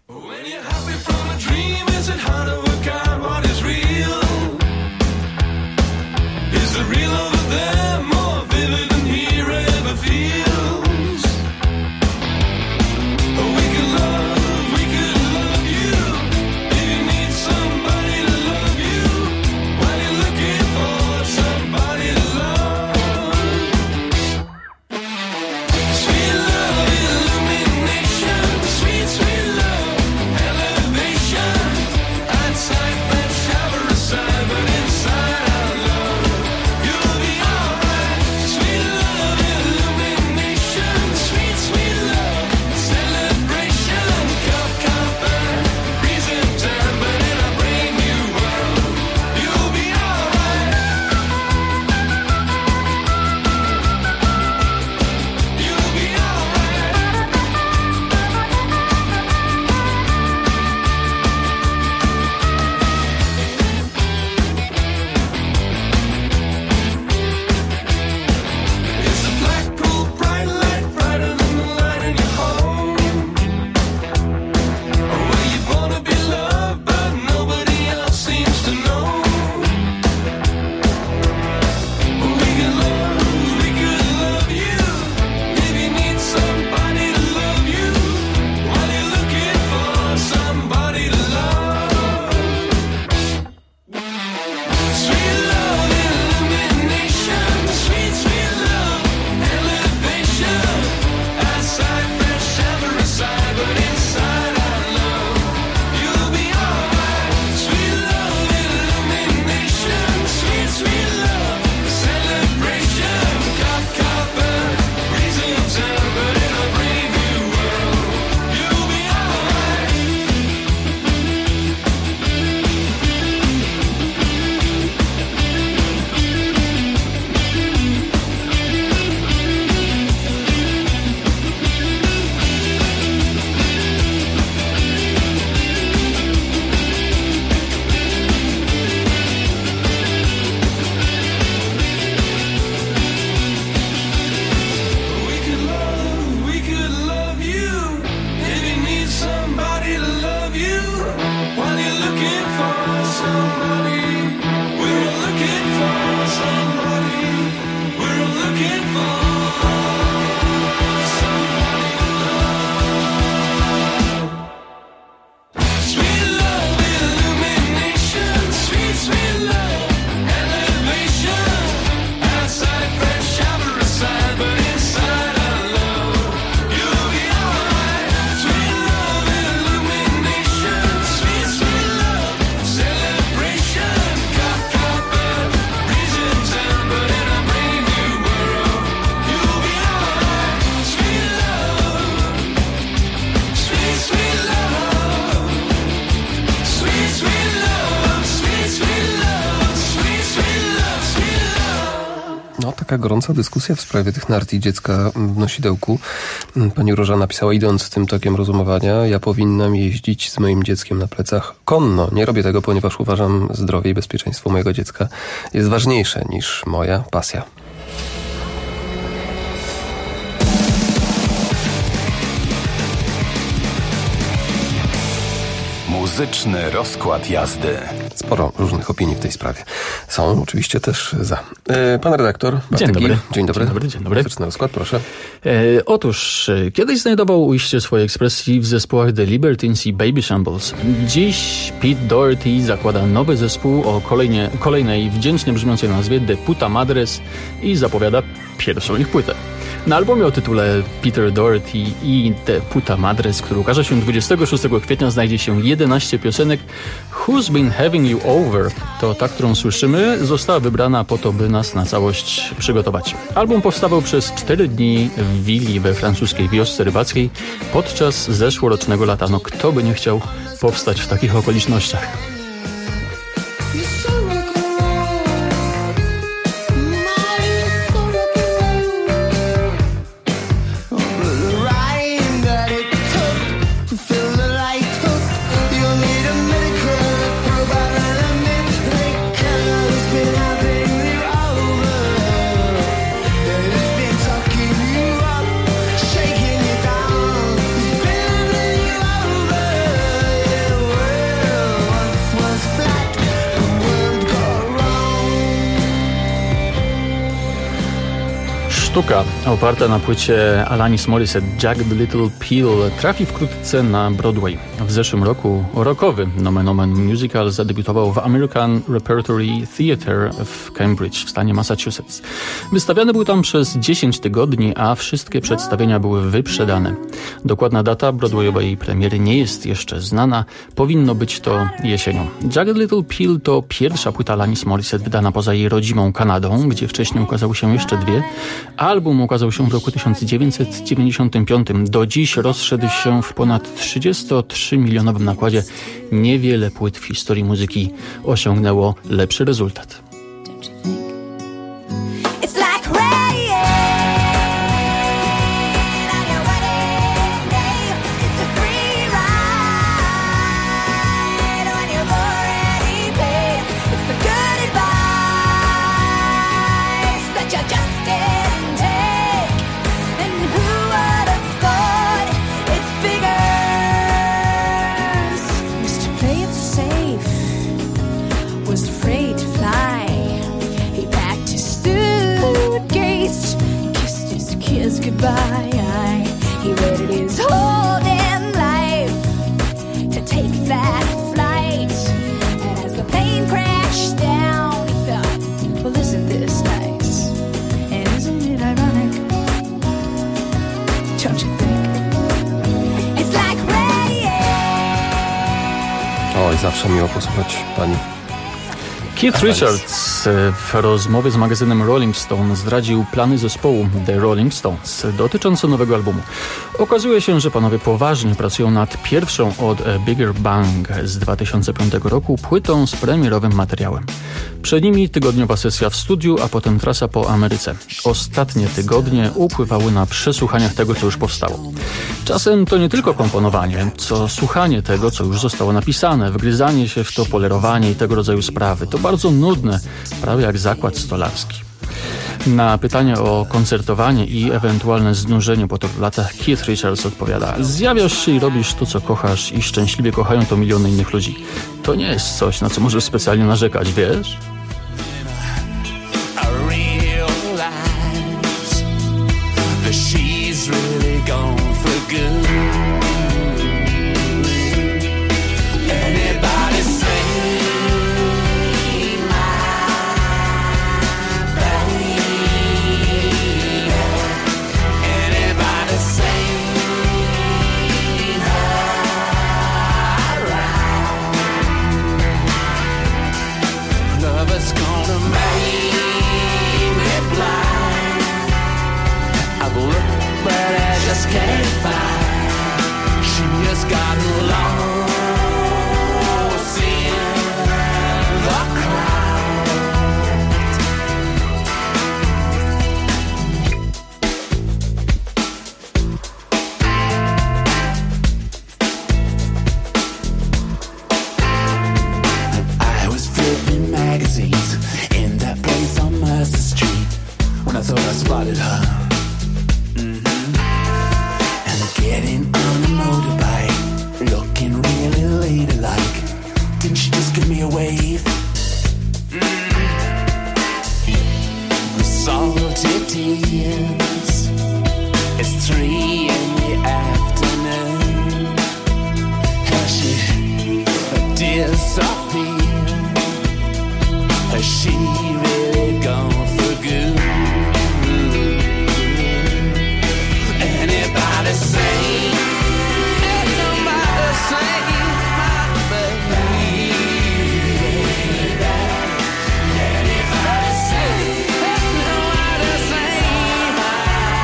taka gorąca dyskusja w sprawie tych nart i dziecka w nosidełku. Pani Róża napisała, idąc tym tokiem rozumowania, ja powinnam jeździć z moim dzieckiem na plecach konno. Nie robię tego, ponieważ uważam, zdrowie i bezpieczeństwo mojego dziecka jest ważniejsze niż moja pasja. Muzyczny rozkład jazdy. Sporo różnych opinii w tej sprawie. Są oczywiście też za. E, pan redaktor Bartek Dzień dobry. Gil. Dzień dobry. Dzień dobry, dzień dobry. Muzyczny rozkład, proszę. E, otóż e, kiedyś znajdował ujście swojej ekspresji w zespołach The Libertines i Baby Shambles. Dziś Pete Doherty zakłada nowy zespół o kolejnie, kolejnej wdzięcznie brzmiącej nazwie The Puta Madres i zapowiada pierwszą ich płytę. Na albumie o tytule Peter Doherty i The Puta Madres, który ukaże się dwudziestego szóstego kwietnia, znajdzie się jedenaście piosenek. Who's Been Having You Over? To ta, którą słyszymy, została wybrana po to, by nas na całość przygotować. Album powstawał przez cztery dni w willi we francuskiej wiosce rybackiej podczas zeszłorocznego lata. No kto by nie chciał powstać w takich okolicznościach? Sztuka oparta na płycie Alanis Morissette Jagged Little Pill trafi wkrótce na Broadway. W zeszłym roku rockowy nomen omen musical zadebiutował w American Repertory Theatre w Cambridge w stanie Massachusetts. Wystawiany był tam przez dziesięć tygodni, a wszystkie przedstawienia były wyprzedane. Dokładna data broadwayowej premiery nie jest jeszcze znana. Powinno być to jesienią. Jagged Little Pill to pierwsza płyta Alanis Morissette wydana poza jej rodzimą Kanadą, gdzie wcześniej ukazały się jeszcze dwie. Album ukazał się w roku tysiąc dziewięćset dziewięćdziesiątym piątym. Do dziś rozszedł się w ponad trzydziestotrzymilionowym nakładzie. Niewiele płyt w historii muzyki osiągnęło lepszy rezultat. Goodbye. He waited his whole damn life to take that flight. And as the plane crashed down, he thought, well, isn't this nice? And isn't it ironic? Don't you think? It's like rain. Oj, zawsze miło posłuchać pani. Keith Richards w rozmowie z magazynem Rolling Stone zdradził plany zespołu The Rolling Stones dotyczące nowego albumu. Okazuje się, że panowie poważnie pracują nad pierwszą od A Bigger Bang z dwa tysiące piątego roku płytą z premierowym materiałem. Przed nimi tygodniowa sesja w studiu, a potem trasa po Ameryce. Ostatnie tygodnie upływały na przesłuchaniach tego, co już powstało. Czasem to nie tylko komponowanie, co słuchanie tego, co już zostało napisane, wgryzanie się w to, polerowanie i tego rodzaju sprawy. To bardzo nudne, prawie jak zakład stolarski. Na pytanie o koncertowanie i ewentualne znużenie po tylu latach Keith Richards odpowiada: zjawiasz się i robisz to, co kochasz i szczęśliwie kochają to miliony innych ludzi. To nie jest coś, na co możesz specjalnie narzekać, wiesz? Can't find with her. Mm-hmm. And getting on a motorbike, looking really ladylike. Didn't she just give me a wave? Mm-hmm. Salty tears. It's three in the afternoon. Has she disappeared? Has she really gone for good? Anybody say? Ain't nobody say my baby. Anybody say? Ain't nobody say my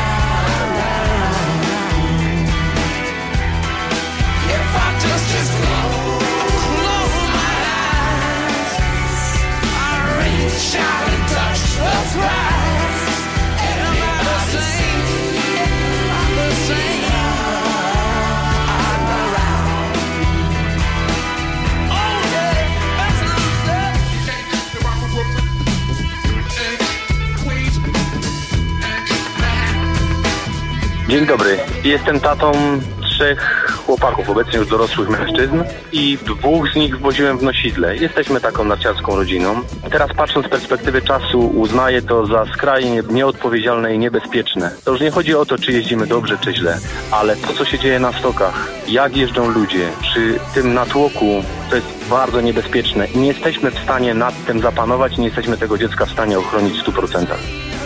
baby. If I just just close my eyes, I reach out and touch the prize. Anybody say? Anybody say? I'm around. Oh yeah, that's what I'm saying. Dzień dobry. Jestem tatą trzech chłopaków, obecnie już dorosłych mężczyzn, i dwóch z nich woziłem w nosidle. Jesteśmy taką narciarską rodziną. Teraz patrząc z perspektywy czasu, uznaję to za skrajnie nieodpowiedzialne i niebezpieczne. To już nie chodzi o to, czy jeździmy dobrze, czy źle, ale to, co się dzieje na stokach, jak jeżdżą ludzie, przy tym natłoku, to jest bardzo niebezpieczne i nie jesteśmy w stanie nad tym zapanować, nie jesteśmy tego dziecka w stanie ochronić w stu procentach.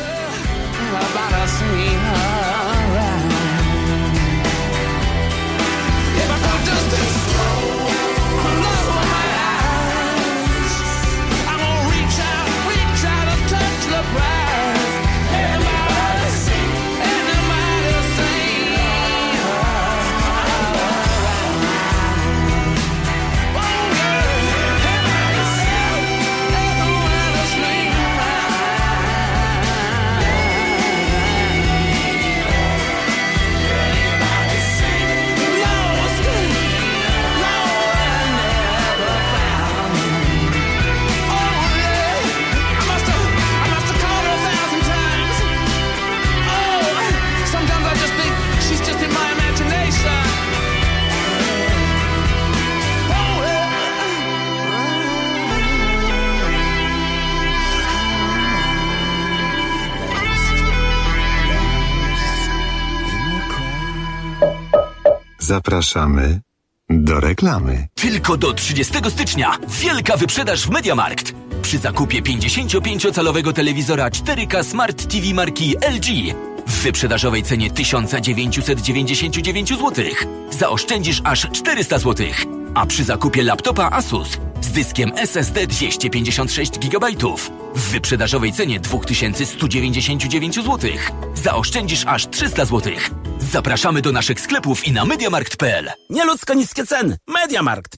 Zapraszamy do reklamy. Tylko do trzydziestego stycznia wielka wyprzedaż w MediaMarkt. Przy zakupie pięćdziesięciopięciocalowego telewizora cztery K Smart T V marki L G w wyprzedażowej cenie tysiąc dziewięćset dziewięćdziesiąt dziewięć złotych zaoszczędzisz aż czterysta złotych. A przy zakupie laptopa Asus z dyskiem S S D dwieście pięćdziesiąt sześć gigabajtów w wyprzedażowej cenie dwa tysiące sto dziewięćdziesiąt dziewięć złotych zaoszczędzisz aż trzysta złotych. Zapraszamy do naszych sklepów i na mediamarkt kropka p l. Nieludzko niskie ceny. MediaMarkt.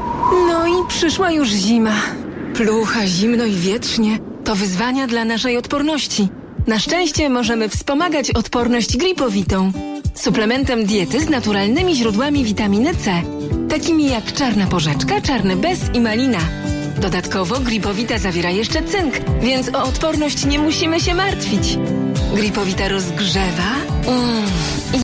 No i przyszła już zima. Plucha, zimno i wietrznie to wyzwania dla naszej odporności. Na szczęście możemy wspomagać odporność gripowitą. Suplementem diety z naturalnymi źródłami witaminy C, takimi jak czarna porzeczka, czarny bez i malina. Dodatkowo gripowita zawiera jeszcze cynk, więc o odporność nie musimy się martwić. Gripowita rozgrzewa, mm,